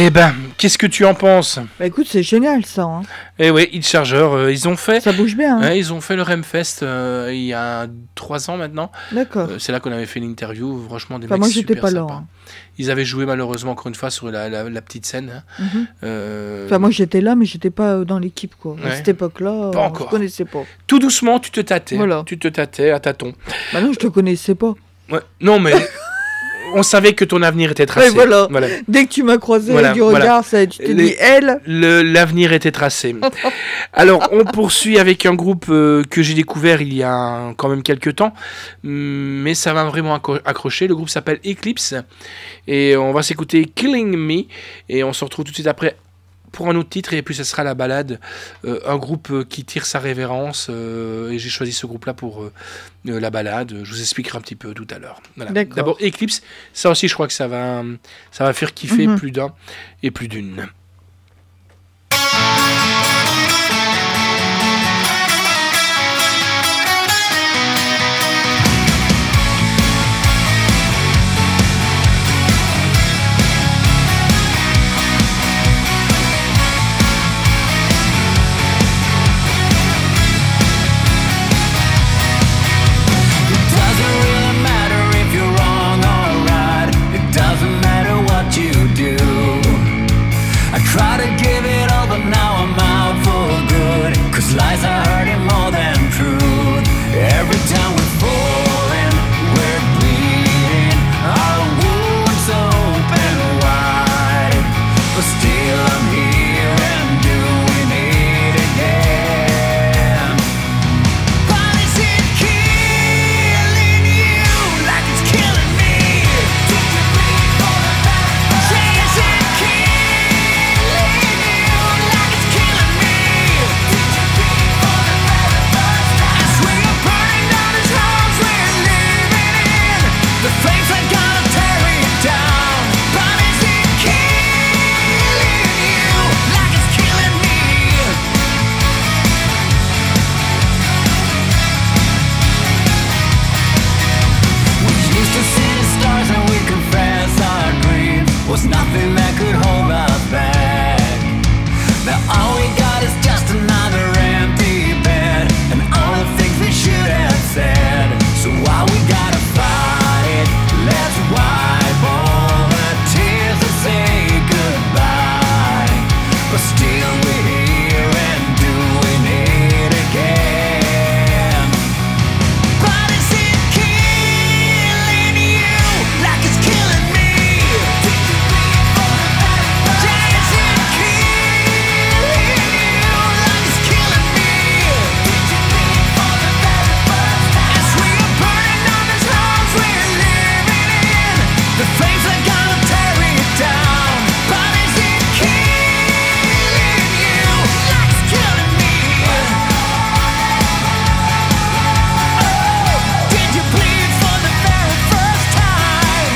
C: Eh ben, qu'est-ce que tu en penses?
D: Bah écoute, c'est génial ça. Hein.
C: Eh oui, Hit Charger, ils ont fait...
D: Ça bouge bien. Hein.
C: Ouais, ils ont fait le Remfest il y a 3 ans maintenant.
D: D'accord.
C: C'est là qu'on avait fait l'interview. Franchement, des
D: Enfin,
C: mecs
D: moi, j'étais
C: super
D: pas là.
C: sympas.
D: Hein.
C: Ils avaient joué malheureusement encore une fois sur la petite scène. Hein.
D: Enfin, moi, j'étais là, mais j'étais pas dans l'équipe, quoi.
C: Ouais.
D: À cette époque-là,
C: Pas encore.
D: je connaissais pas.
C: Tout doucement, tu te tâtais.
D: Voilà.
C: Tu te tâtais à tâtons.
D: Bah non, je te connaissais pas.
C: Ouais. Non, mais on savait que ton avenir était tracé.
D: Ouais, voilà. Dès que tu m'as croisé du regard, ça, tu t'es dit, elle...
C: L'avenir était tracé. Alors, on poursuit avec un groupe que j'ai découvert il y a quand même quelques temps, mais ça m'a vraiment accroché. Le groupe s'appelle Eclipse, et on va s'écouter Killing Me, et on se retrouve tout de suite après pour un autre titre, et puis ce sera la balade, un groupe qui tire sa révérence, et j'ai choisi ce groupe-là pour la balade. Je vous expliquerai un petit peu tout à l'heure. Voilà. D'abord Eclipse, ça aussi je crois que ça va faire kiffer plus d'un et plus d'une.
B: Try to give it all, but now I'm out for good. 'Cause lies are hurting more than truth. Every time we're falling, we're bleeding. Our wounds open wide. But still I'm here and doing it again. But is it killing you like it's killing me? Did you bleed for the better? Say, is it killing? The flames are gonna tear it down. But is it killing you like it's killing me? We used to see the stars and we confess our dreams was nothing that could hold us back. Now all we got is just another empty bed and all the things we should have said. So why we gotta fight? Let's wipe all the tears and say goodbye. But still we're here and doing it again. But is it killing you like it's killing me? Did you bleed for the better? Is it killing you like it's killing me? Did you bleed for the better? As we are burning on this house we're living in, the flames are gonna tear it down. But is it killing you like it's killing me? Oh, did you bleed for the very first time?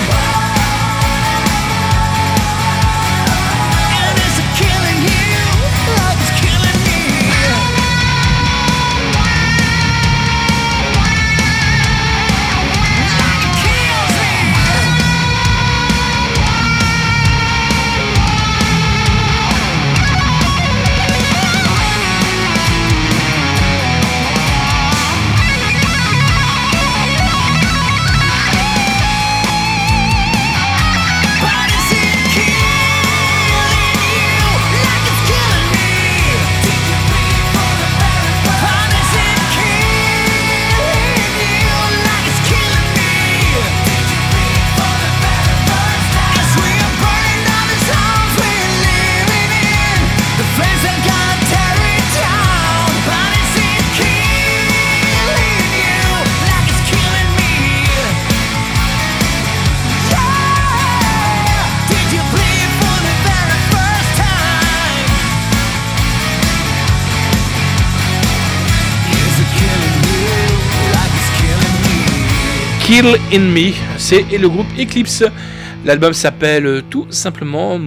B: And is it killing you like it's killing me? Like it kills me. But is it killing you like it's killing me? Did you bleed for the very first? But is it killing you like it's killing me? Did you bleed for the very first time? As we are burning down this house we're living in, the flames are gonna tear it down. But is it killing you like it's killing me? Did you bleed for the very first time? Is it killing you like it's killing me?
C: Kill in Me, c'est le groupe Eclipse. L'album s'appelle tout simplement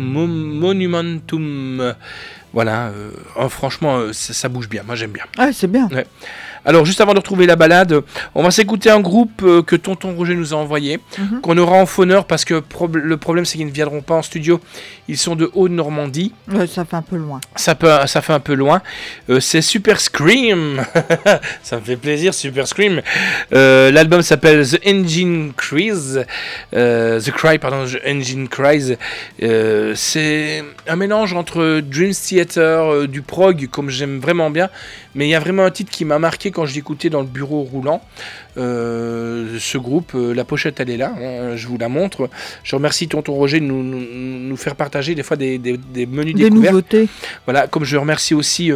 C: Monumentum. Voilà, franchement, ça bouge bien. Moi, j'aime bien.
D: Ah, c'est bien.
C: Ouais. Alors, juste avant de retrouver la balade, on va s'écouter un groupe que Tonton Roger nous a envoyé, qu'on aura en fauneur parce que le problème c'est qu'ils ne viendront pas en studio. Ils sont de Haute-Normandie.
D: Ça fait un peu loin.
C: Ça fait un peu loin. C'est Super Scream. Ça me fait plaisir, Super Scream. L'album s'appelle The Engine Cries. The Engine Cries. C'est un mélange entre Dream Theater, du prog, comme j'aime vraiment bien. Mais il y a vraiment un titre qui m'a marqué quand je l'écoutais dans le bureau roulant. Ce groupe, la pochette elle est là, hein, je vous la montre. Je remercie Tonton Roger de nous faire partager des fois des menus
D: des
C: découvertes.
D: Nouveautés.
C: Voilà, comme je remercie aussi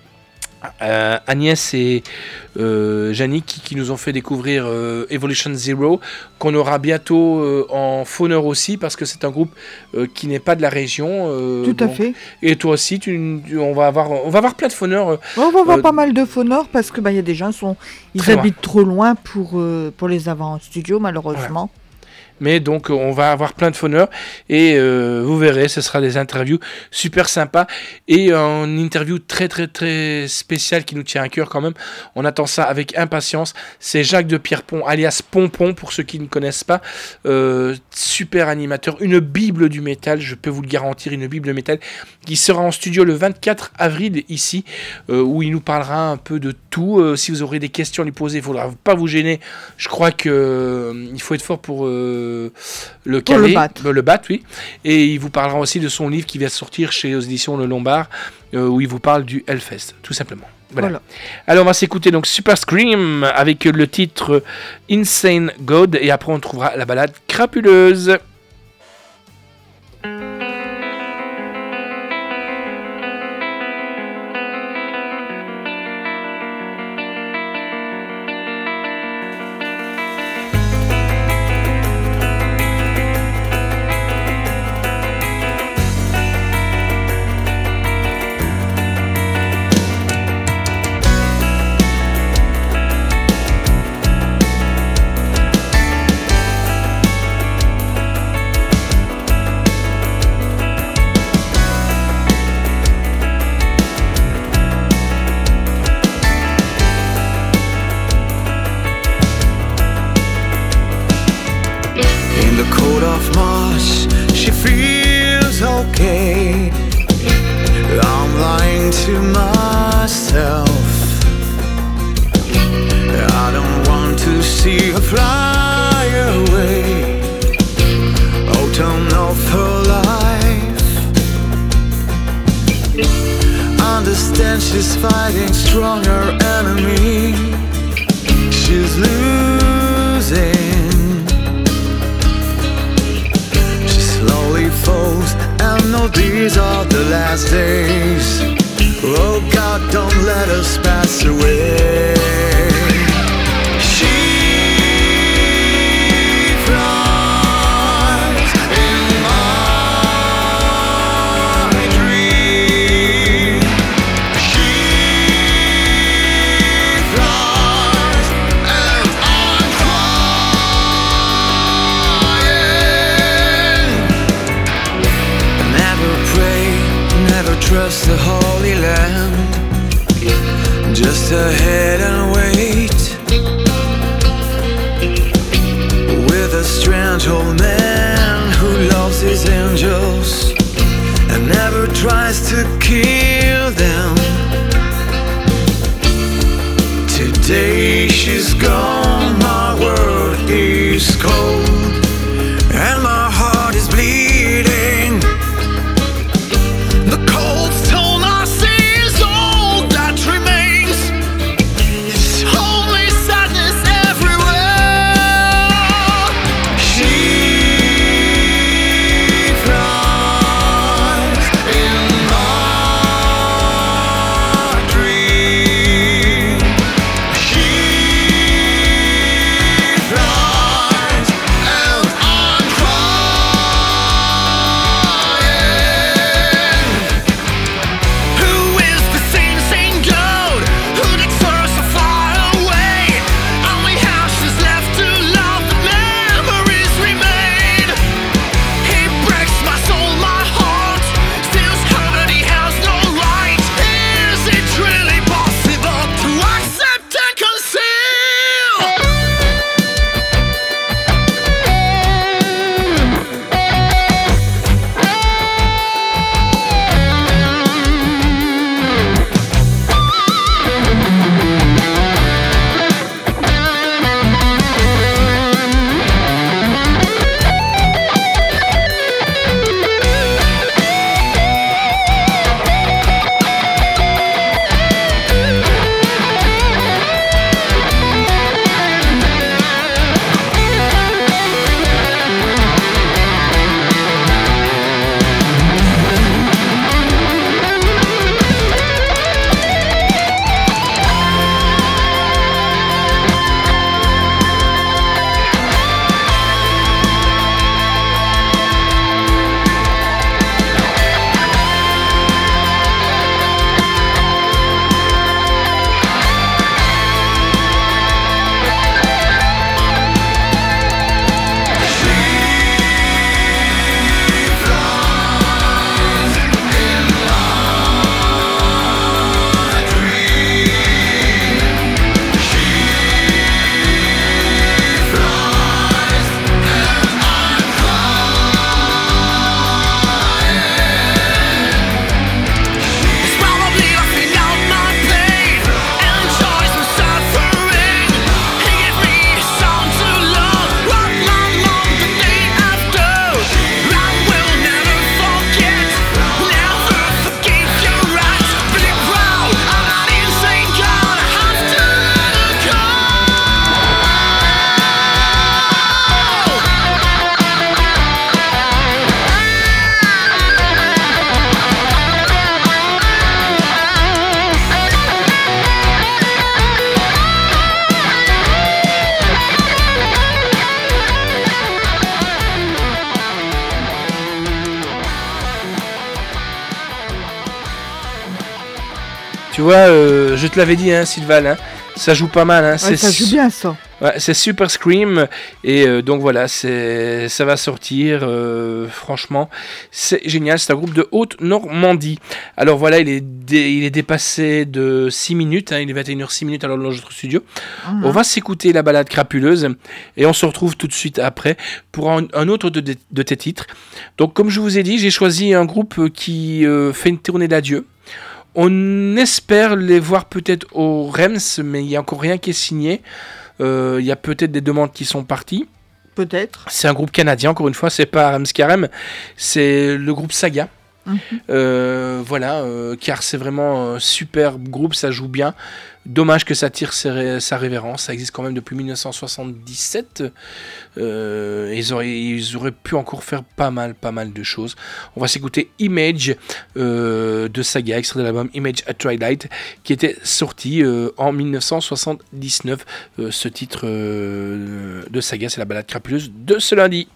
C: Agnès et Jannick qui nous ont fait découvrir Evolution Zero, qu'on aura bientôt en fauneur aussi, parce que c'est un groupe qui n'est pas de la région.
D: Tout à fait.
C: Et toi aussi, on va avoir plein de fauneurs.
D: On va avoir pas mal de fauneurs parce que y a des gens ils habitent trop loin pour les avoir en studio, malheureusement.
C: Voilà. Mais donc on va avoir plein de fauneurs et vous verrez, ce sera des interviews super sympas et une interview très très très spéciale qui nous tient à cœur quand même. On attend ça avec impatience. C'est Jacques de Pierrepont alias Pompon pour ceux qui ne connaissent pas. Super animateur, une bible du métal, je peux vous le garantir, une bible de métal qui sera en studio le 24 avril ici où il nous parlera un peu de tout. Si vous aurez des questions à lui poser, il ne faudra pas vous gêner. Je crois que il faut être fort pour le caler, le battre, oui. Et il vous parlera aussi de son livre qui vient de sortir chez les éditions Le Lombard, où il vous parle du Hellfest, tout simplement. Voilà. Alors on va s'écouter donc Super Scream avec le titre Insane God, et après on trouvera la balade crapuleuse.
B: Trust the Holy Land, just ahead and wait. With a strange old man who loves his angels and never tries to kill them. Today she's gone, my world is cold and my heart is bleeding. The cold stone I see is all that remains. It's only sadness everywhere. She flies in my dream. She flies
C: Tu vois, je te l'avais dit, hein, Sylval, hein, ça joue pas mal. Hein,
D: ça joue bien, ça.
C: Ouais, c'est Super Scream. Et donc voilà, ça va sortir. Franchement, c'est génial. C'est un groupe de Haute-Normandie. Alors voilà, il est dépassé de 6 minutes. Hein, il est 21h06 à l'horloge de studio. On va s'écouter la balade crapuleuse. Et on se retrouve tout de suite après pour un autre de tes titres. Donc comme je vous ai dit, j'ai choisi un groupe qui fait une tournée d'adieu. On espère les voir peut-être au Reims, mais il n'y a encore rien qui est signé. Il y a peut-être des demandes qui sont parties.
D: Peut-être.
C: C'est un groupe canadien, encore une fois, c'est pas Reims Carême, c'est le groupe Saga. Voilà, car c'est vraiment un super groupe, ça joue bien. Dommage que ça tire sa révérence, ça existe quand même depuis 1977. Ils auraient pu encore faire pas mal de choses. On va s'écouter Image de Saga, extrait de l'album Image at Twilight, qui était sorti en 1979. Ce titre de Saga, c'est la balade crapuleuse de ce lundi.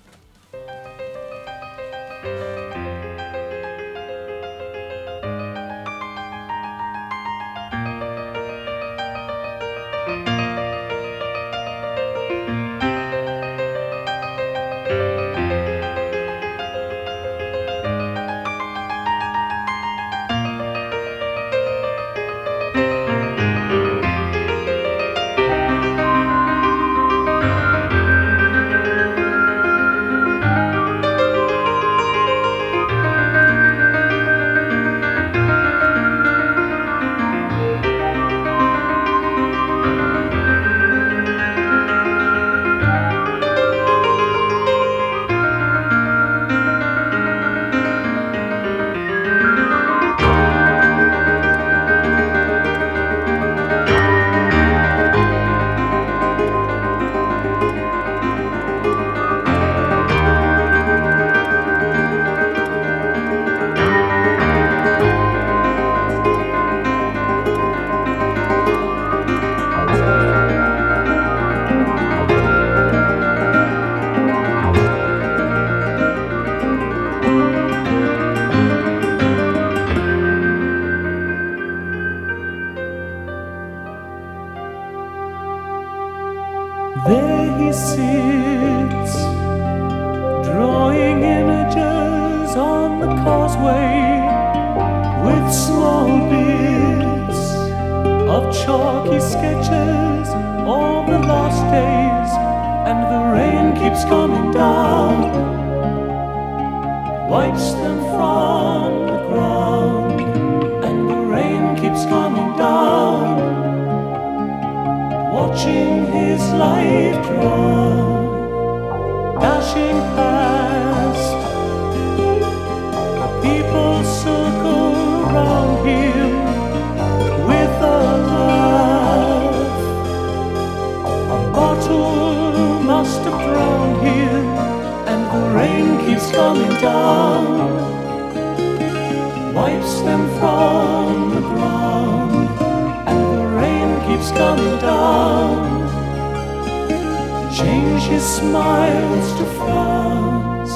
G: There he sits, drawing images on the causeway with small bits of chalky sketches on the lost days, and the rain keeps coming down, wipes them from the ground, and the rain keeps coming down, watching his life drown, dashing past. People circle around him with a laugh. A bottle must have drowned him, and the rain keeps coming down, wipes them from the ground, and the rain keeps coming down, changes smiles to frowns.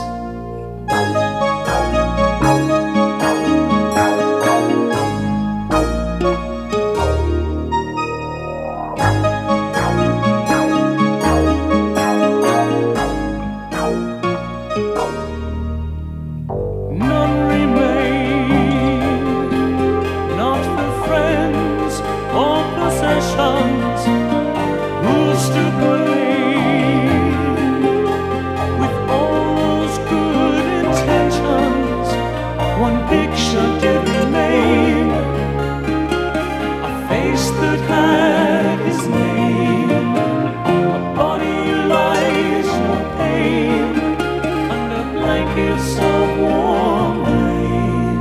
G: None remain, not for friends or possessions. Who's to blame? With all those good intentions, one picture did remain, a face that had his name, a body lies no pain, under blankets of warm rain.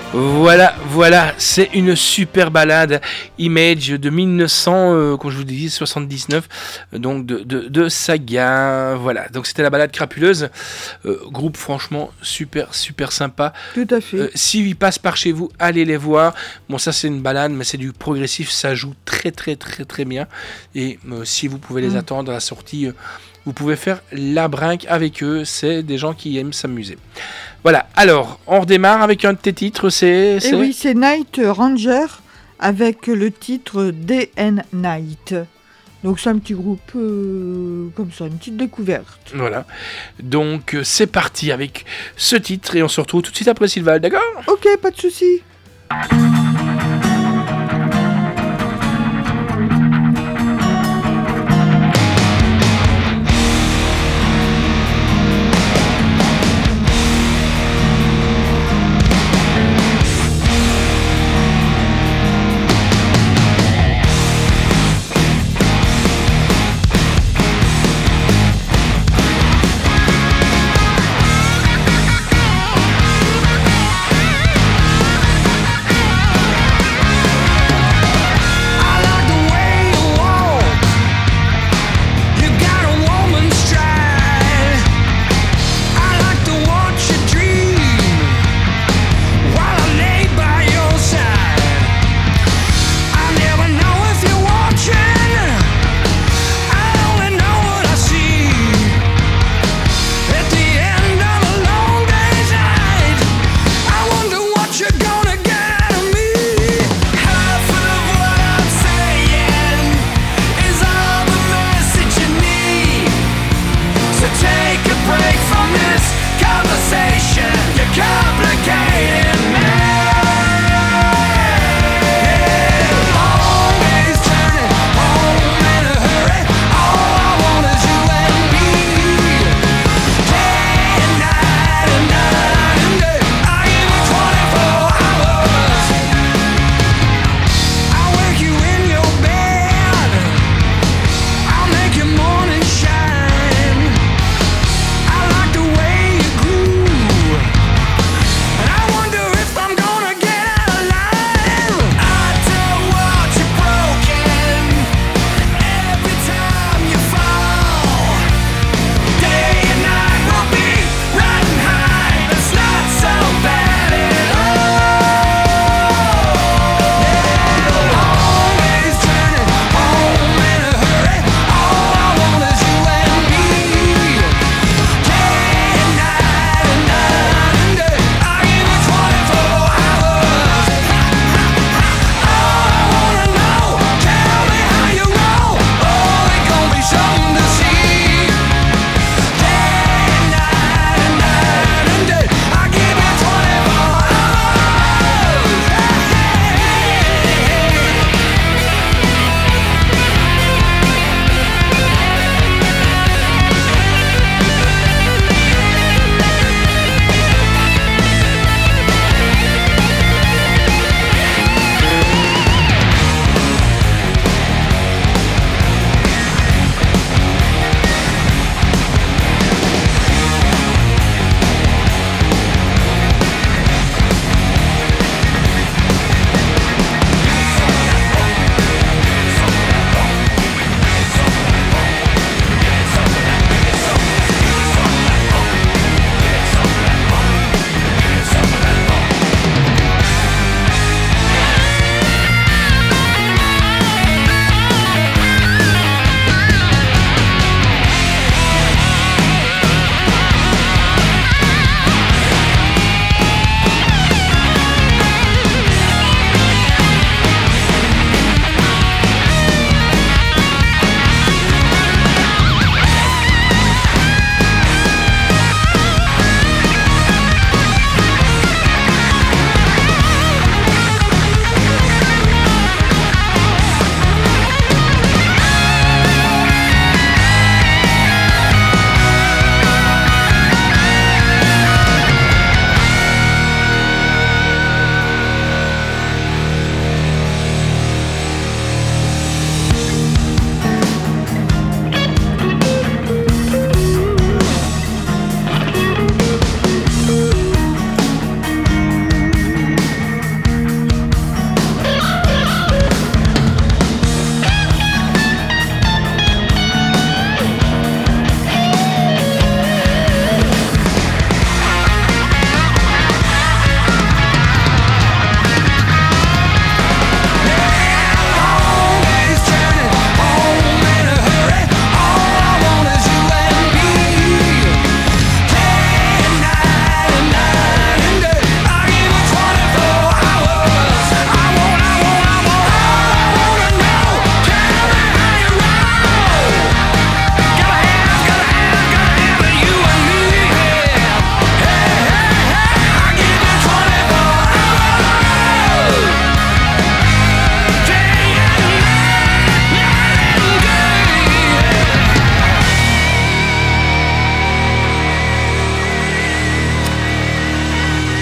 C: Voilà, c'est une super balade Image de 1900, comme je vous dis, 79, donc de Saga. Voilà, donc c'était la balade Crapuleuse, groupe franchement super sympa.
D: Tout à fait.
C: S'ils passent par chez vous, allez les voir. Bon, ça c'est une balade, mais c'est du progressif, ça joue très bien. Et si vous pouvez les attendre à la sortie, vous pouvez faire la brinque avec eux. C'est des gens qui aiment s'amuser. Voilà, alors, on redémarre avec un de tes titres, c'est...
D: Oui, c'est Night Ranger avec le titre DN Night. Donc c'est un petit groupe comme ça, une petite découverte.
C: Voilà, donc c'est parti avec ce titre et on se retrouve tout de suite après Sylvain, d'accord ?
D: Ok, pas de souci.
B: Night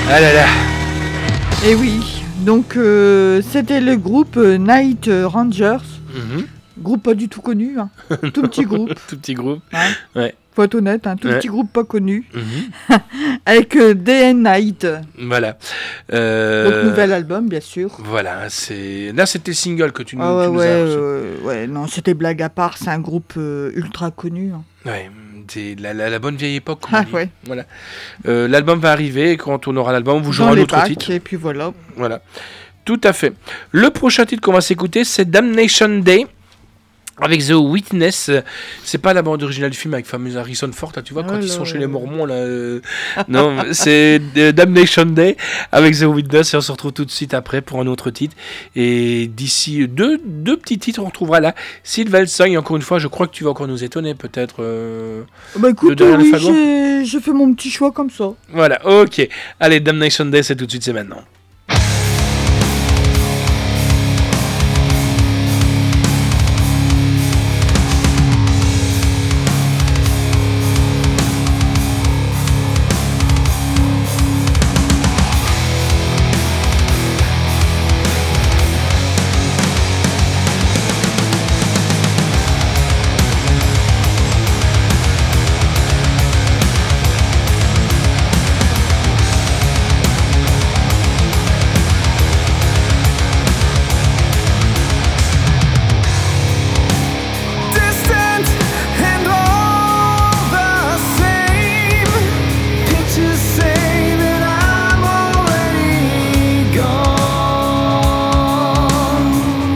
C: Ah là là.
D: Et oui, donc c'était le groupe Night Rangers. Groupe pas du tout connu, hein. Tout petit groupe.
C: Tout petit groupe.
D: Hein.
C: Ouais.
D: Faut être honnête, un tout
C: Ouais.
D: petit groupe pas connu. Avec Day and Night.
C: Voilà.
D: Donc nouvel album, bien sûr.
C: Voilà, là c'était le single que tu nous
D: Ah
C: tu nous as
D: ouais, non, c'était blague à part, c'est un groupe ultra connu. Hein.
C: Ouais, c'est la bonne vieille époque. comme on
D: Ah
C: dit.
D: ouais.
C: Voilà. L'album va arriver et quand on aura l'album, on vous jouera
D: Dans
C: un
D: les
C: autre
D: packs,
C: titre.
D: et puis voilà.
C: Voilà. Tout à fait. Le prochain titre qu'on va s'écouter, c'est Damnation Day. Avec The Witness, c'est pas la bande originale du film avec fameux Harrison Ford, là, tu vois, quand ils sont chez les Mormons, là. Non, c'est Damnation Day avec The Witness, et on se retrouve tout de suite après pour un autre titre. Et d'ici deux petits titres, on retrouvera là Silver Song. Et encore une fois, je crois que tu vas encore nous étonner, peut-être.
D: Bah écoute,
C: derrière le
D: oui,
C: fagot.
D: j'ai fait mon petit choix comme ça.
C: Voilà, ok. Allez, Damnation Day, c'est tout de suite, c'est maintenant.
B: Distant and all the same. Pictures say that I'm already gone.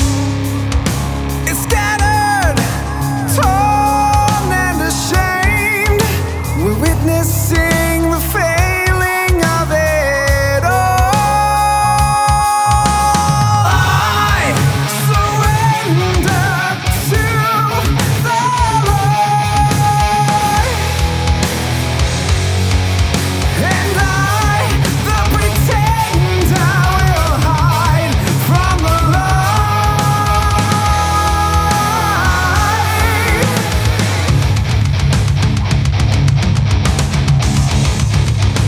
B: It's scattered, torn and ashamed. We're witnessing the failing of it all. I surrender to the light, and the pretender, will hide from the light.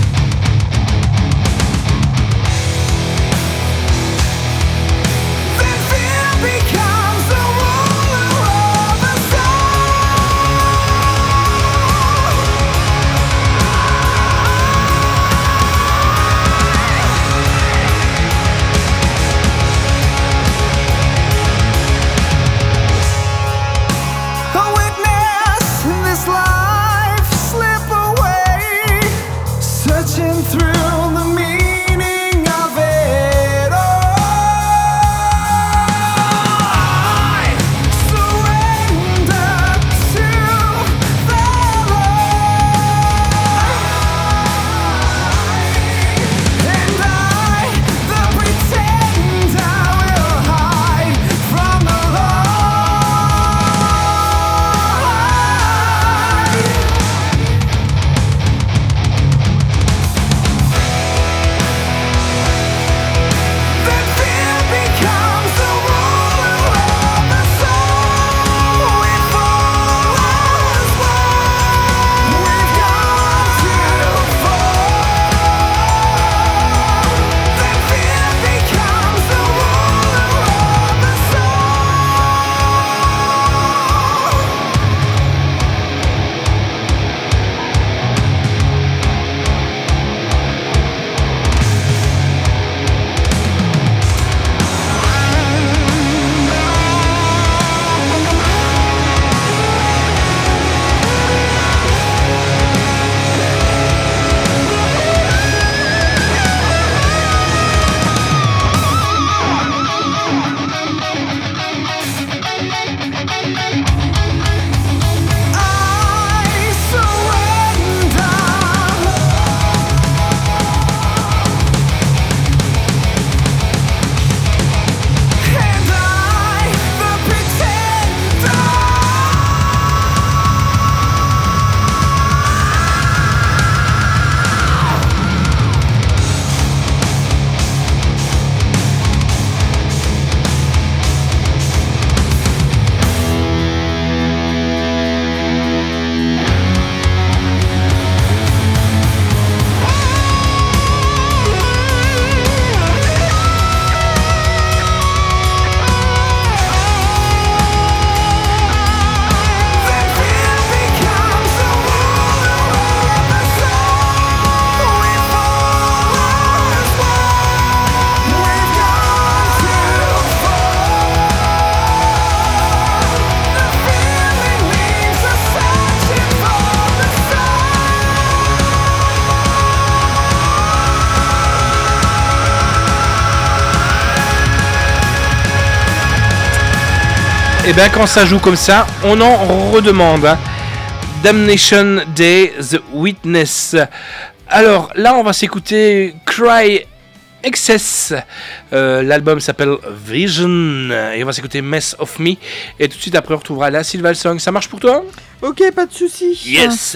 C: Et bien quand ça joue comme ça, on en redemande. Hein. Damnation Day, The Witness. Alors là, on va s'écouter Cry Excess. L'album s'appelle Vision. Et on va s'écouter Mess of Me. Et tout de suite après, on retrouvera la Silval Song. Ça marche pour toi?
D: Ok, pas de soucis.
C: Yes.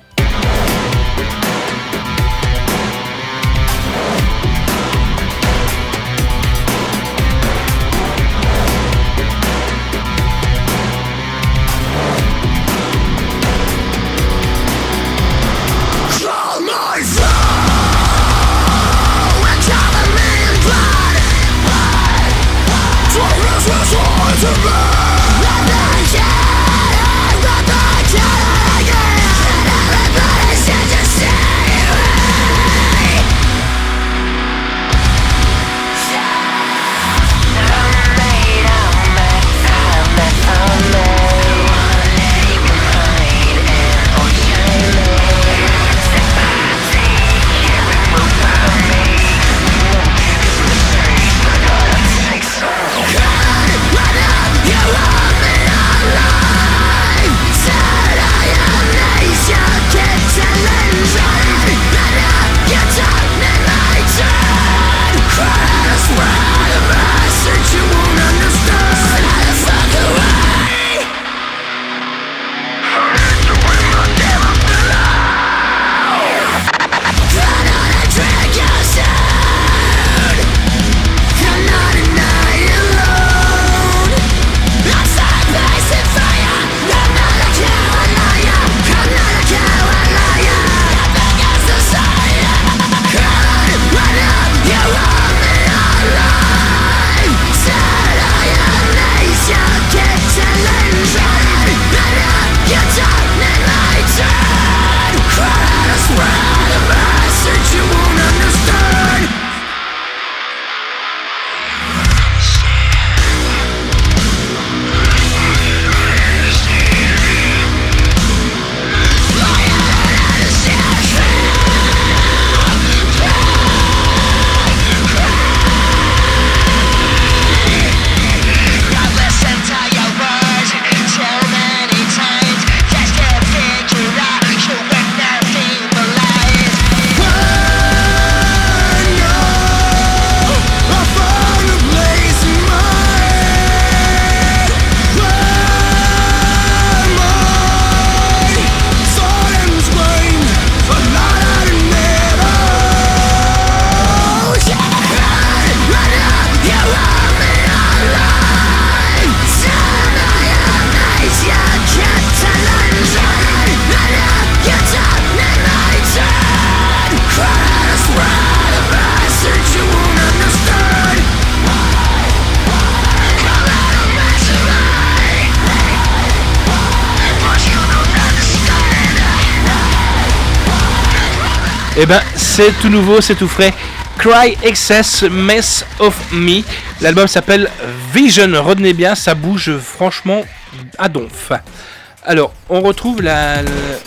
C: Eh ben, c'est tout nouveau, c'est tout frais. Cry Excess, Mess of Me. L'album s'appelle Vision. Retenez bien, ça bouge franchement à donf. Alors, on retrouve un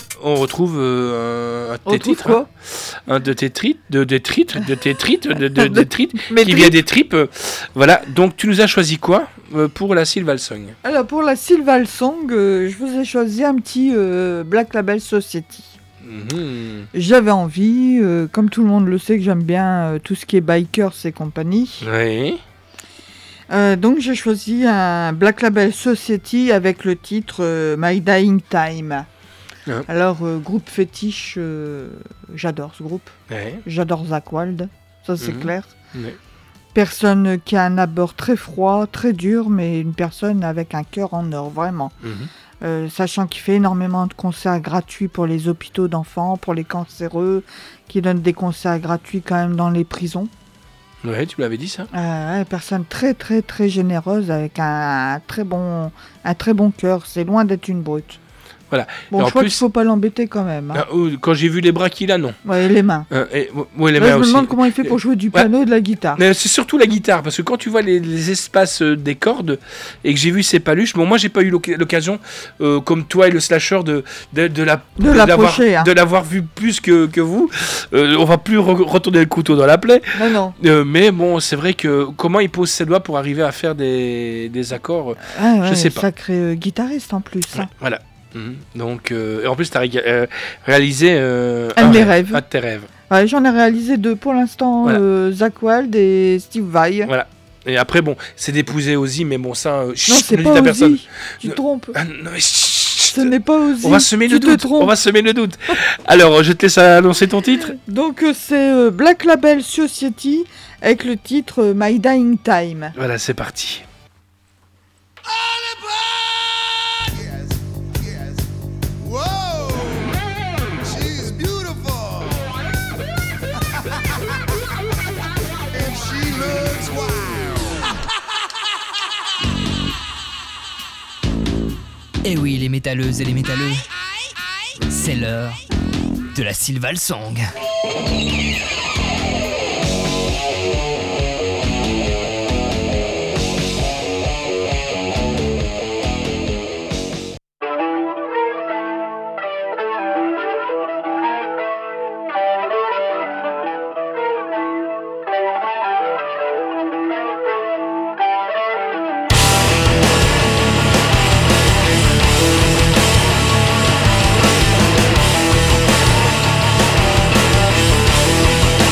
C: de tes titres,
D: quoi
C: un de tes trites, qui vient des tripes. Voilà. Donc, tu nous as choisi quoi pour la Silval Song?
D: Alors, pour la Silval Song, je vous ai choisi un petit Black Label Society. J'avais envie, comme tout le monde le sait, que j'aime bien tout ce qui est bikers et compagnie.
C: Oui.
D: Donc j'ai choisi un Black Label Society avec le titre My Dying Time. Ouais. Alors, groupe fétiche, j'adore ce groupe. Ouais. J'adore Zakk Wylde, ça c'est clair. Ouais. Personne qui a un abord très froid, très dur, mais une personne avec un cœur en or, vraiment. Sachant qu'il fait énormément de concerts gratuits pour les hôpitaux d'enfants, pour les cancéreux, qui donne des concerts gratuits quand même dans les prisons.
C: Ouais, tu me l'avais dit ça.
D: Personne très très très généreuse avec un très bon cœur. C'est loin d'être une brute.
C: Voilà.
D: Bon,
C: Et
D: je
C: en
D: crois
C: plus,
D: qu'il faut pas l'embêter quand même. Hein.
C: quand j'ai vu les bras qu'il a, non.
D: Ouais, et les mains.
C: Ouais, les
D: Là,
C: mains
D: je me
C: aussi.
D: demande comment il fait pour jouer du piano et de la guitare.
C: Mais c'est surtout la guitare, parce que quand tu vois les espaces des cordes et que j'ai vu ces paluches, bon, moi j'ai pas eu l'occasion, comme toi et le slasher, de
D: l'approcher, hein.
C: l'avoir vu plus que vous. On va plus retourner le couteau dans la plaie.
D: Non.
C: Mais bon, c'est vrai que comment il pose ses doigts pour arriver à faire des accords, je sais pas.
D: Sacré guitariste en plus. Hein.
C: Ouais, voilà. Donc, et en plus, tu as réalisé
D: Un de mes rêves.
C: Un de tes rêves.
D: Ouais, j'en ai réalisé 2 pour l'instant,
C: Voilà.
D: Zach Wild et Steve Vai.
C: Voilà. Et après, bon, c'est d'épouser Ozzy, mais bon, ça,
D: Non, c'est
C: ne
D: pas
C: dites à personne.
D: Ozzy. Tu te trompes.
C: Ah, non, mais
D: Ce n'est pas Ozzy.
C: on va semer
D: Tu
C: le
D: te
C: doute.
D: trompes.
C: On va semer le doute. Alors, je te laisse annoncer ton titre.
D: Donc c'est Black Label Society avec le titre My Dying Time.
C: Voilà, c'est parti.
H: Whoa, she's beautiful, and she looks wild.
I: Eh oui, les métalleuses et les métalleux, c'est l'heure de la Sylval Song.
B: We'll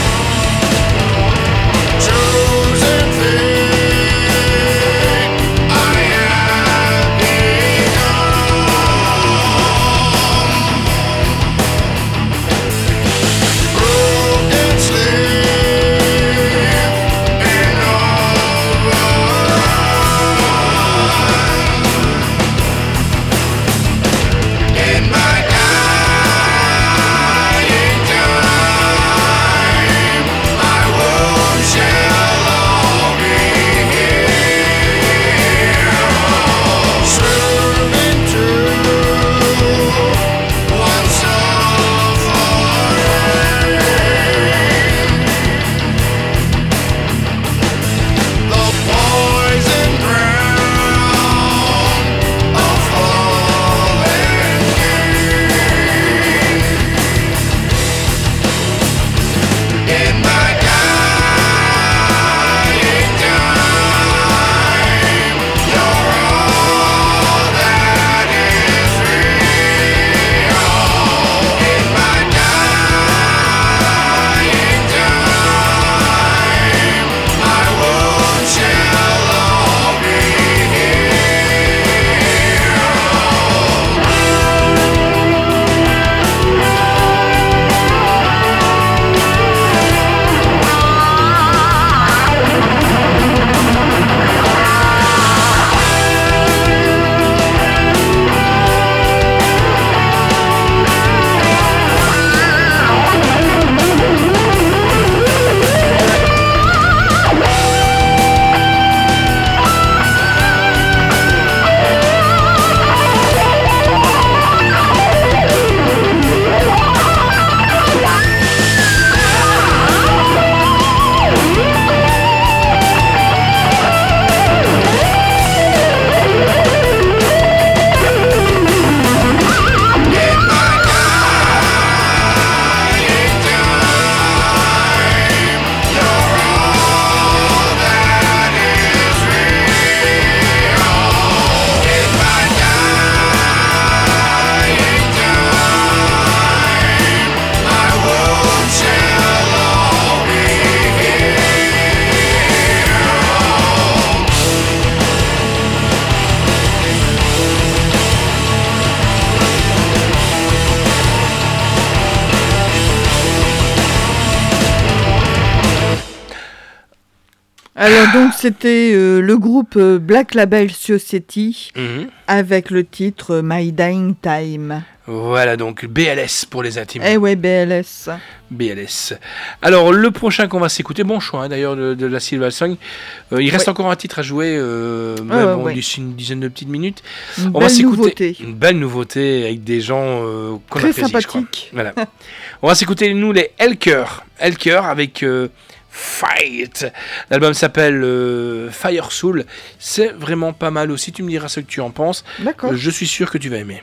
D: Alors donc c'était le groupe Black Label Society avec le titre My Dying Time.
C: Voilà donc BLS pour les intimes.
D: Eh ouais, BLS.
C: BLS. Alors le prochain qu'on va s'écouter, bon choix d'ailleurs de la Silver Song. Il reste encore un titre à jouer, d'ici une dizaine de petites minutes.
D: On va s'écouter
C: une belle nouveauté avec des gens qu'on
D: très
C: apprécie,
D: sympathiques.
C: Voilà. On va s'écouter nous les Hellker avec Fight. L'album s'appelle Fire Soul. C'est vraiment pas mal aussi. Tu me diras ce que tu en penses.
D: D'accord.
C: Je suis sûr que tu vas aimer.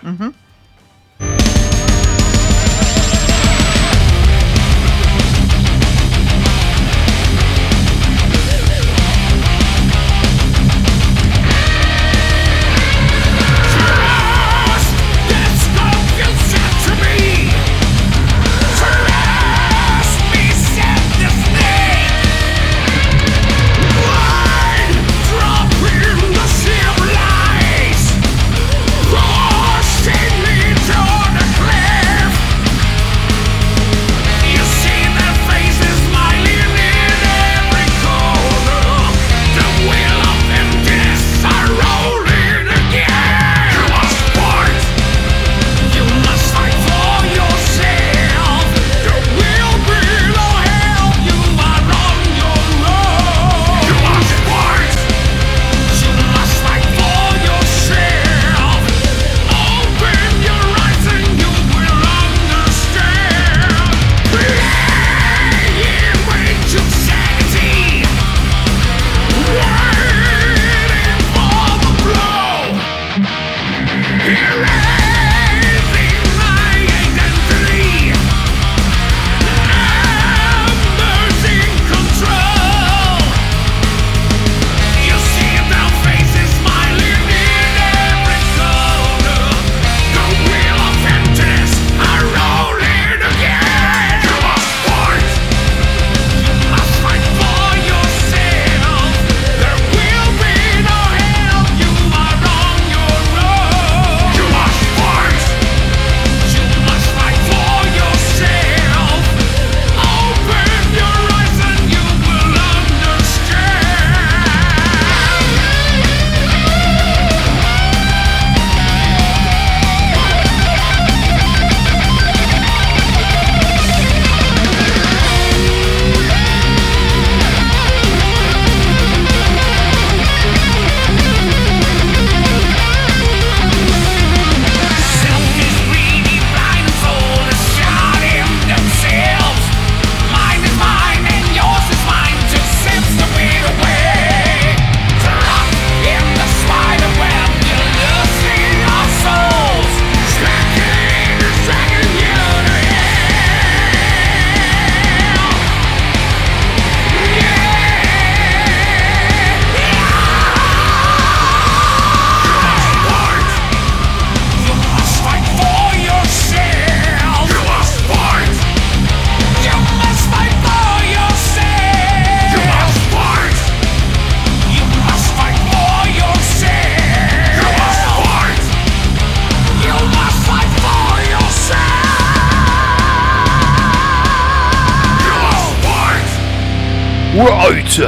C: Right.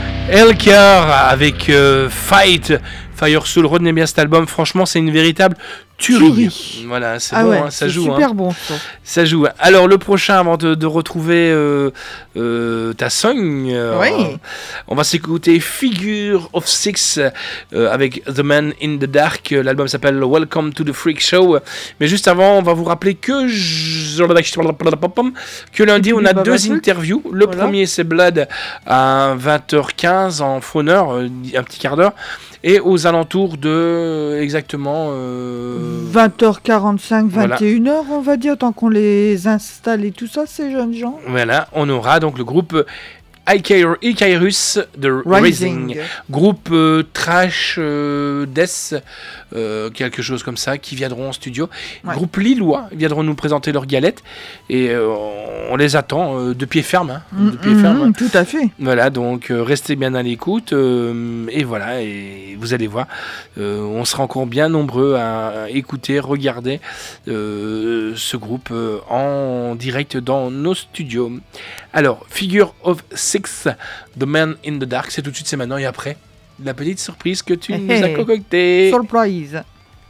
C: Hellker avec Fight, Fire Soul. Retenez bien cet album, franchement c'est une véritable tuerie. Voilà, c'est bon, hein, ça joue.
D: Super bon.
C: Ça joue. Alors le prochain, avant de retrouver ta song, on va s'écouter Figure of Six avec The Man in the Dark. L'album s'appelle Welcome to the Freak Show. Mais juste avant, on va vous rappeler que lundi on a deux interviews. Le premier c'est Blood à 20h15 en fauneur, un petit quart d'heure. Et aux alentours de exactement
D: 20h45, 21h, on va dire, tant qu'on les installe et tout ça, ces jeunes gens.
C: Voilà, on aura donc le groupe Icarus The Rising, groupe trash death, quelque chose comme ça, qui viendront en studio. Groupe lillois, ils viendront nous présenter leur galette et on les attend de pied ferme. Hein,
D: tout à fait.
C: Voilà, donc restez bien à l'écoute et voilà, et vous allez voir, on sera encore bien nombreux à écouter, regarder ce groupe en direct dans nos studios. Alors, Figure of Six, The Man in the Dark, c'est tout de suite, c'est maintenant et après. La petite surprise que tu nous as concoctée.
D: Surprise.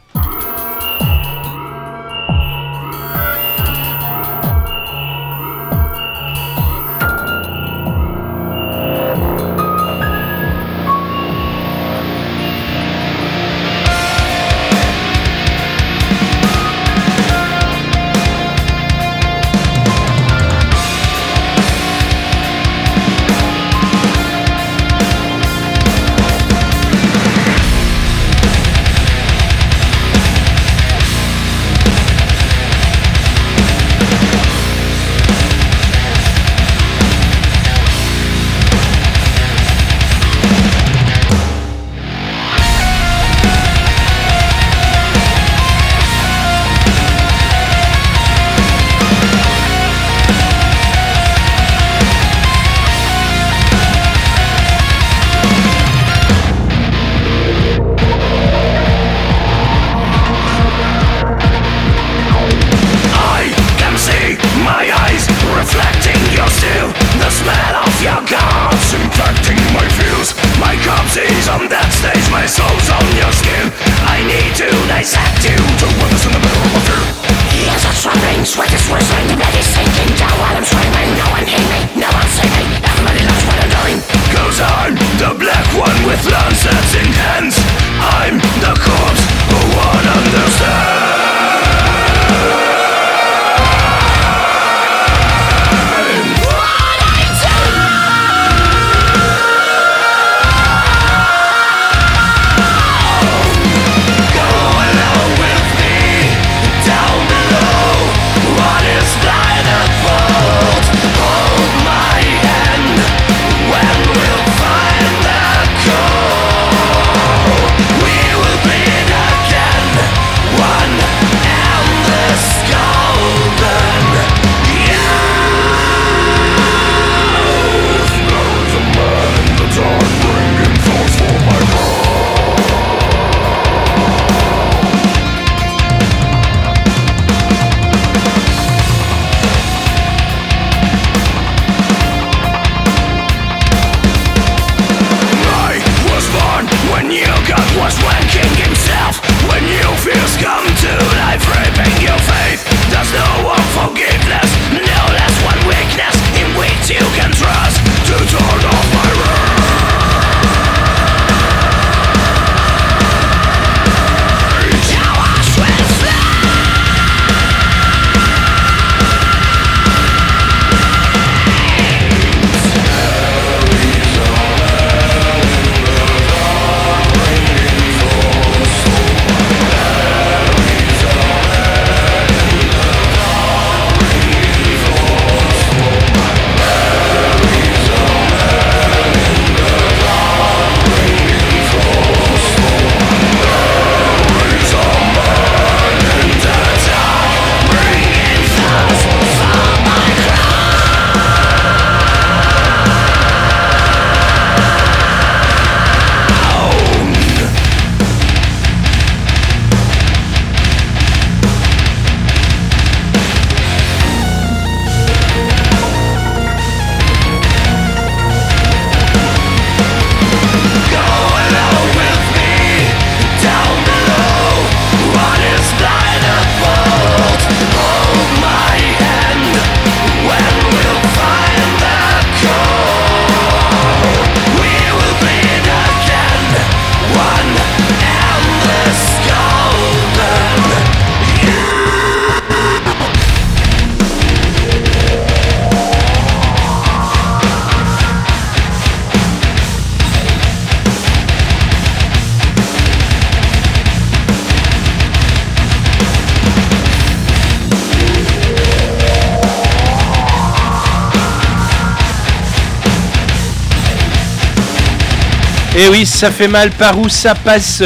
C: Et oui, ça fait mal, par où ça passe.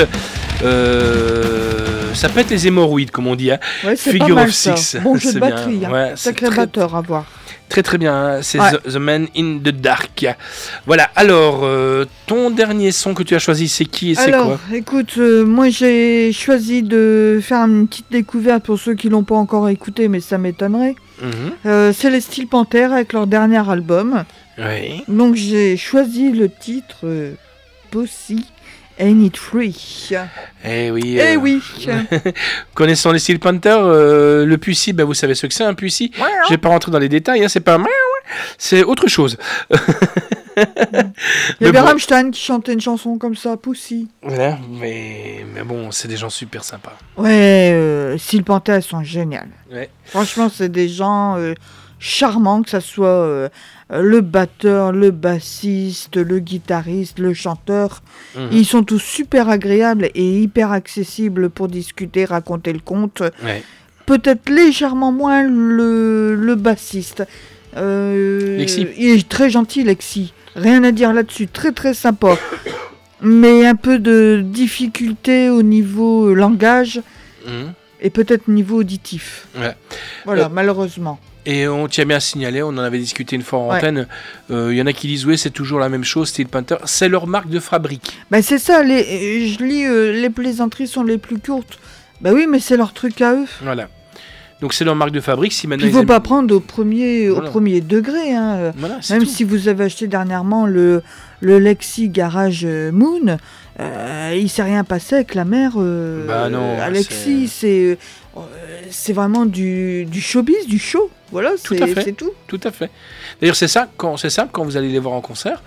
C: Ça pète les hémorroïdes, comme on dit. Hein.
D: Ouais, c'est
C: Figure
D: pas mal,
C: of Six.
D: ça. Bon jeu de batterie, hein.
C: Ouais,
D: Sacré batteur à voir.
C: Très très bien, hein. C'est
D: Ouais.
C: The Man in the Dark. Voilà, alors, ton dernier son que tu as choisi, c'est qui et c'est
D: Alors,
C: quoi?
D: écoute, moi j'ai choisi de faire une petite découverte pour ceux qui l'ont pas encore écouté, mais ça m'étonnerait. C'est les Steel Panther avec leur dernier album.
C: Oui.
D: Donc j'ai choisi le titre Pussy Ain't It Free.
C: Eh oui.
D: Eh oui.
C: Connaissant les Steel Panther, le Pussy, ben vous savez ce que c'est un Pussy. Je vais pas rentrer dans les détails, hein, c'est pas c'est autre chose.
D: Il y
C: Mais
D: avait
C: bon.
D: Rammstein qui chantait une chanson comme ça, Pussy.
C: Voilà, mais bon, c'est des gens super sympas.
D: Ouais, Steel Panther, elles sont géniales.
C: Ouais.
D: Franchement, c'est des gens charmants, que ça soit le batteur, le bassiste, le guitariste, le chanteur.
C: Mhm.
D: Ils sont tous super agréables et hyper accessibles pour discuter, raconter le conte.
C: Ouais.
D: Peut-être légèrement moins le bassiste.
C: Lexi.
D: Il est très gentil, Lexi. Rien à dire là-dessus. Très très sympa. Mais un peu de difficulté au niveau langage
C: Mhm.
D: et peut-être niveau auditif.
C: Ouais.
D: Voilà, malheureusement.
C: Et on tient bien à signaler, on en avait discuté une fois en
D: Ouais.
C: antenne, il y en a qui disent oui, c'est toujours la même chose, Steel Panther, c'est leur marque de fabrique.
D: Ben c'est ça, je lis les plaisanteries sont les plus courtes. Ben oui, mais c'est leur truc à eux.
C: Voilà. Donc c'est leur marque de fabrique. Si maintenant
D: Il ne faut
C: ils aiment-
D: pas prendre au premier
C: Voilà.
D: degré. Hein.
C: Voilà, c'est
D: Même
C: tout.
D: si vous avez acheté dernièrement le Lexi Garage Moon, il s'est rien passé avec la mère
C: Bah non,
D: Alexis. C'est vraiment du showbiz, du show. Voilà,
C: Tout à fait.
D: c'est tout.
C: Tout à fait. D'ailleurs, c'est simple, quand vous allez les voir en concert,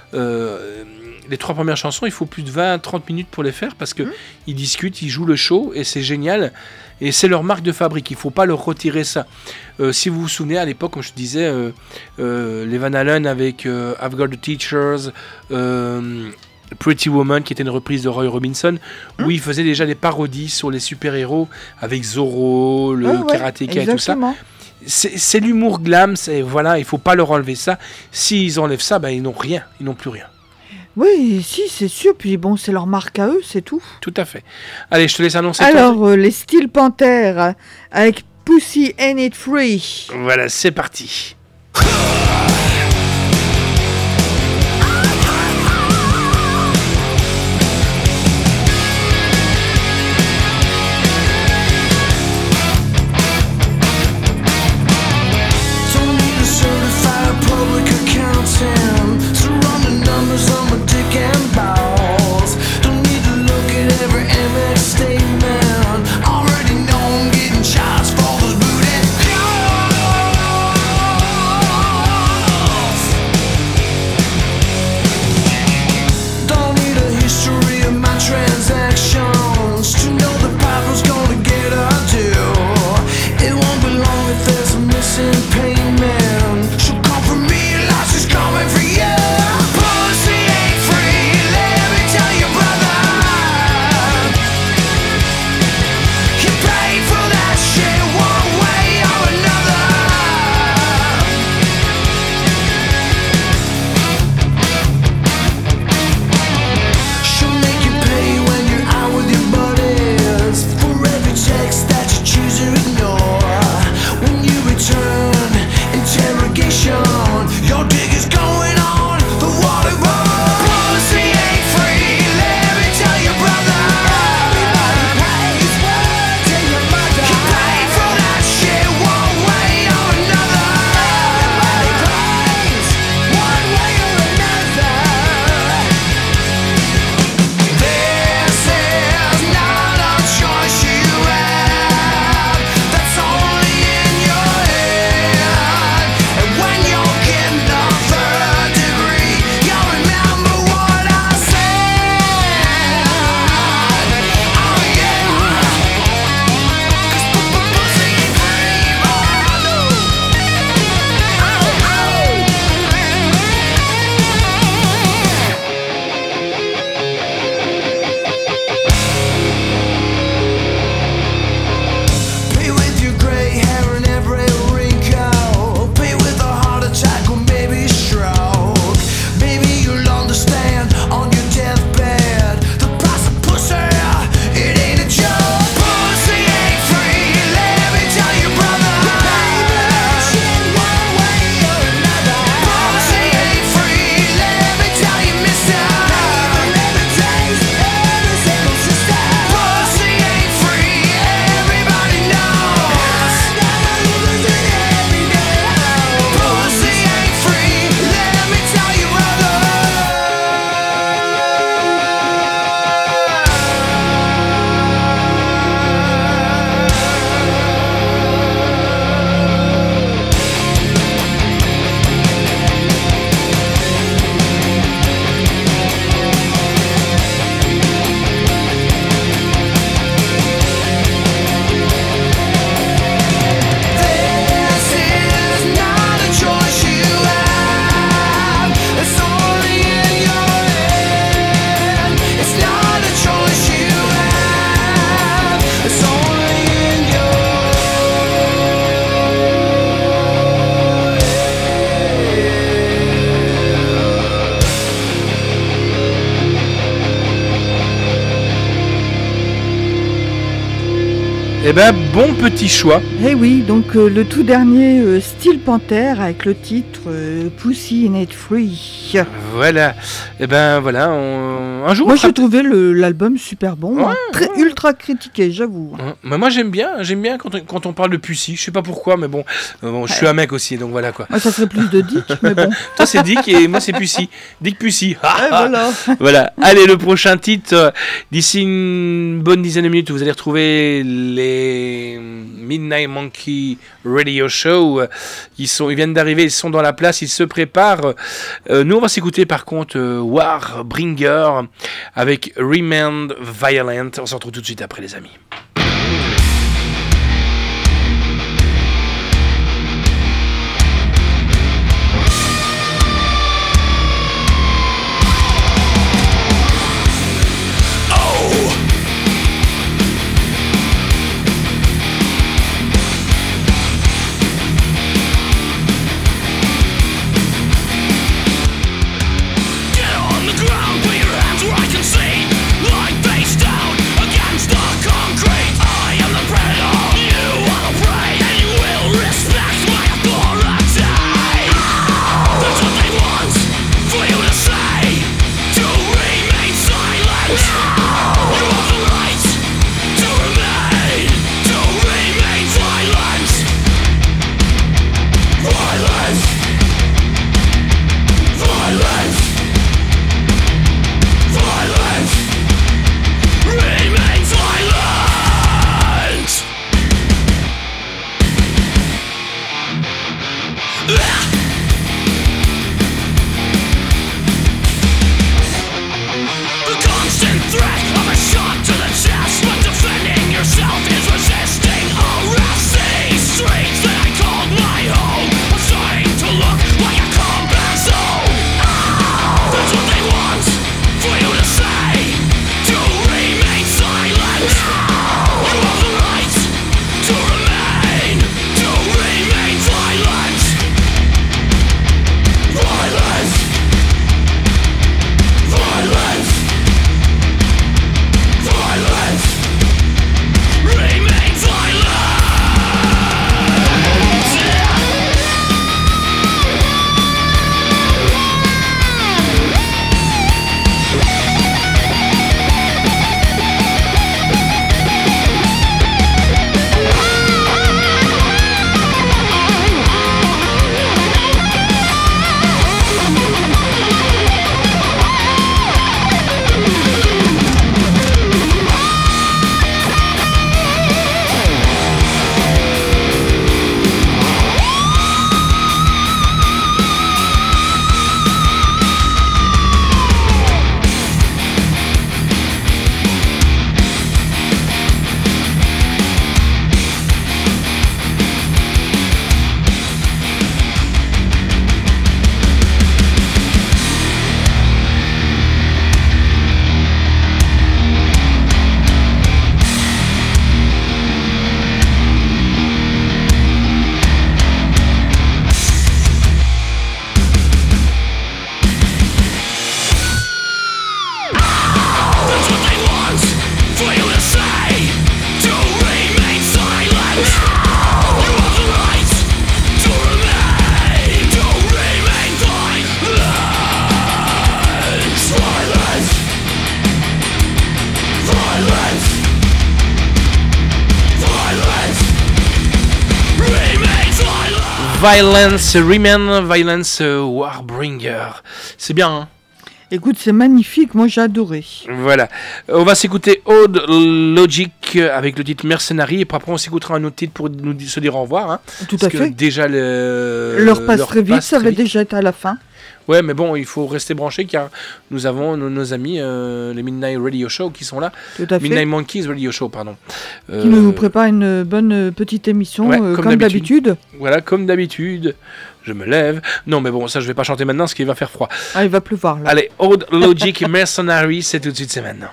C: les 3 premières chansons, il faut plus de 20-30 minutes pour les faire parce que ils discutent, ils jouent le show et c'est génial. Et c'est leur marque de fabrique, il ne faut pas leur retirer ça. Si vous vous souvenez, à l'époque, comme je disais, les Van Halen avec I've Got the Teachers, Pretty Woman, qui était une reprise de Roy Robinson, où ils faisaient déjà des parodies sur les super-héros avec Zorro, le
D: Ouais,
C: Karatéka et tout ça.
D: exactement.
C: C'est l'humour glam, voilà, il faut pas leur enlever ça. S'ils enlèvent ça, ben, ils n'ont rien, ils n'ont plus rien.
D: Oui, si, c'est sûr. Puis bon, c'est leur marque à eux, c'est tout.
C: Tout à fait. Allez, je te laisse annoncer.
D: Alors, les Steel Panther avec Pussy Ain't It Free.
C: Voilà, c'est parti.
B: Don't need a certified public accountant to run the numbers on my dick and balls. Don't need to look at every MX statement. Already know I'm getting charged for this booty.
C: Eh ben, bon petit choix.
D: Eh oui, donc le tout dernier Steel Panther avec le titre Pussy Ain't Free.
C: Voilà. Eh ben, voilà. Un jour.
D: Moi, j'ai trouvé l'album super bon,
C: Ouais,
D: très ultra critiqué, j'avoue.
C: Mais moi, j'aime bien quand on parle de Pussy. Je sais pas pourquoi, mais bon, je suis un mec aussi, donc voilà quoi.
D: Moi, ça serait plus de Dick, mais bon.
C: Toi, c'est Dick et moi, c'est Pussy. Dick Pussy.
D: Voilà.
C: Voilà. Allez, le prochain titre. D'ici une bonne dizaine de minutes, vous allez retrouver les Midnight Monkey Radio Show. Ils viennent d'arriver, ils sont dans la place, ils se préparent. Nous, on va s'écouter par contre Warbringer avec Remain Violent. On se retrouve tout de suite après, les amis. Violence, Remain Violence, Warbringer. C'est bien, hein?
D: Écoute, c'est magnifique, moi j'ai adoré.
C: Voilà. On va s'écouter Old Logic avec le titre Mercenary, et puis après on s'écoutera un autre titre pour nous se dire au revoir. Hein,
D: tout à fait.
C: Déjà
D: l'heure passe très vite, ça va déjà être à la fin.
C: Ouais, mais bon, il faut rester branché car nous avons nos amis, les Midnight Radio Show qui sont là.
D: Tout à fait.
C: Midnight Monkeys Radio Show, pardon.
D: Qui nous prépare une bonne petite émission, ouais, comme d'habitude.
C: Voilà, comme d'habitude. Je me lève. Non, mais bon, ça je vais pas chanter maintenant parce qu'il va faire froid.
D: Ah, il va pleuvoir là.
C: Allez, Old Logic Mercenary, c'est tout de suite, c'est maintenant.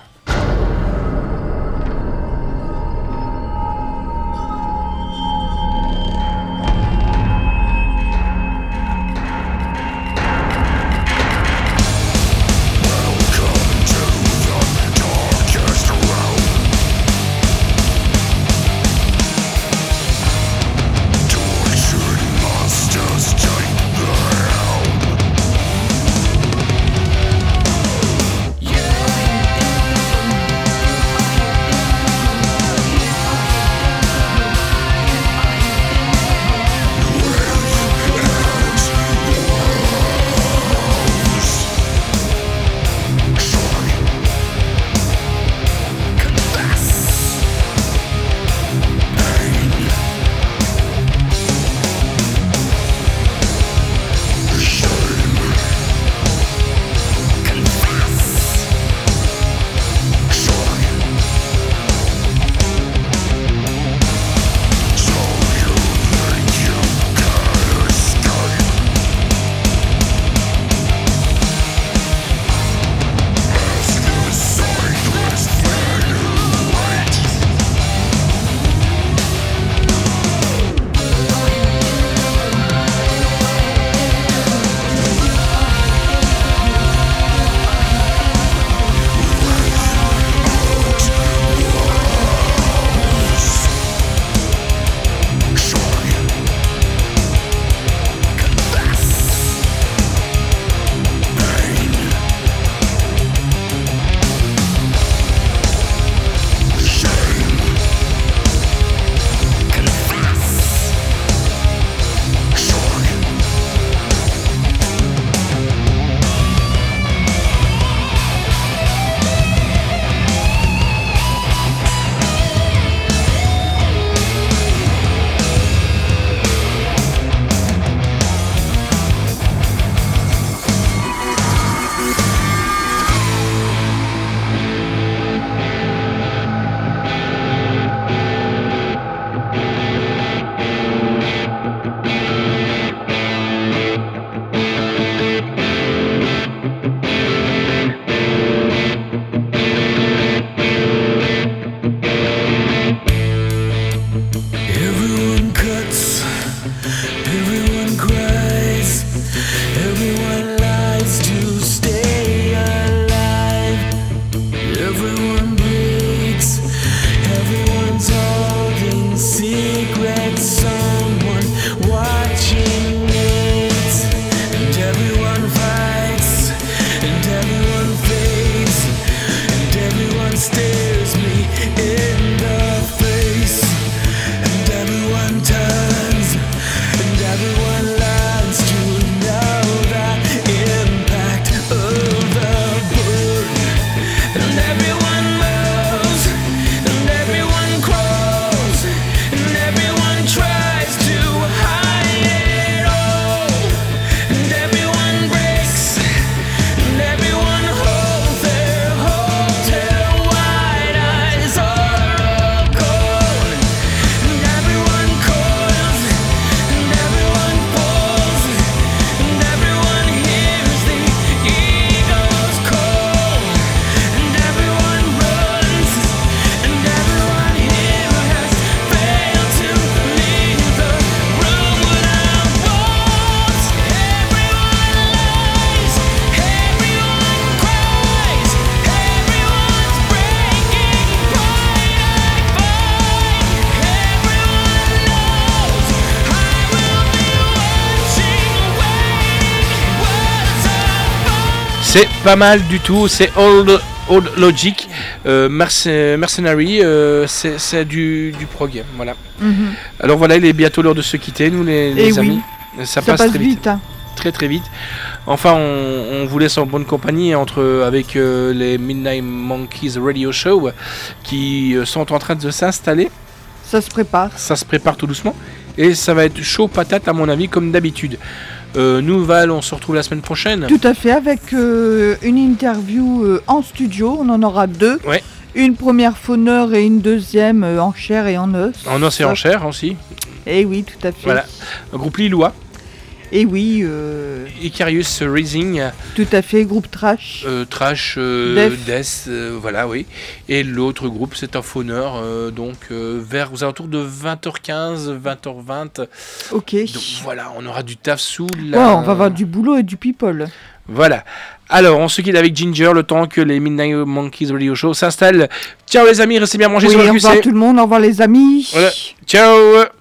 C: C'est pas mal du tout, c'est Old Logic, Mercenary, c'est du prog, voilà. Alors voilà, il est bientôt l'heure de se quitter, nous les amis. Ça passe très vite.
D: Hein.
C: Très très vite. Enfin, on vous laisse en bonne compagnie avec les Midnight Monkeys Radio Show qui sont en train de s'installer.
D: Ça se prépare.
C: Ça se prépare tout doucement. Et ça va être chaud patate à mon avis comme d'habitude. Nous Val, on se retrouve la semaine prochaine.
D: Tout à fait, avec une interview en studio, on en aura 2.
C: Ouais.
D: Une première fauneur et une deuxième en chair et en os.
C: En os et en chair aussi.
D: Et oui, tout à fait.
C: Voilà, un groupe lillois.
D: Et oui.
C: Icarius Rising.
D: Tout à fait, groupe trash.
C: Death, voilà, oui. Et l'autre groupe, c'est un fauneur, donc vers aux alentours de 20h15, 20h20.
D: Ok.
C: Donc voilà, on aura du taf sous
D: la... Ouais, on va avoir du boulot et du people.
C: Voilà. Alors, on se quitte avec Ginger le temps que les Midnight Monkeys Radio Show s'installent. Ciao les amis, restez bien mangés sur le QC.
D: Au revoir tout le monde, au revoir les amis.
C: Voilà. Ciao.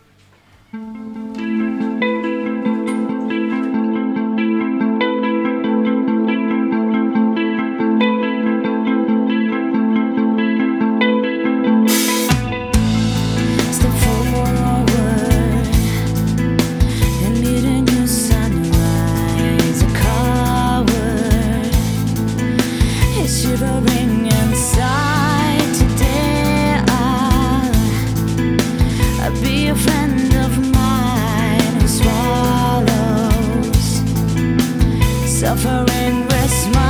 J: Shivering inside today, I'll be a friend of mine who swallows suffering with smile.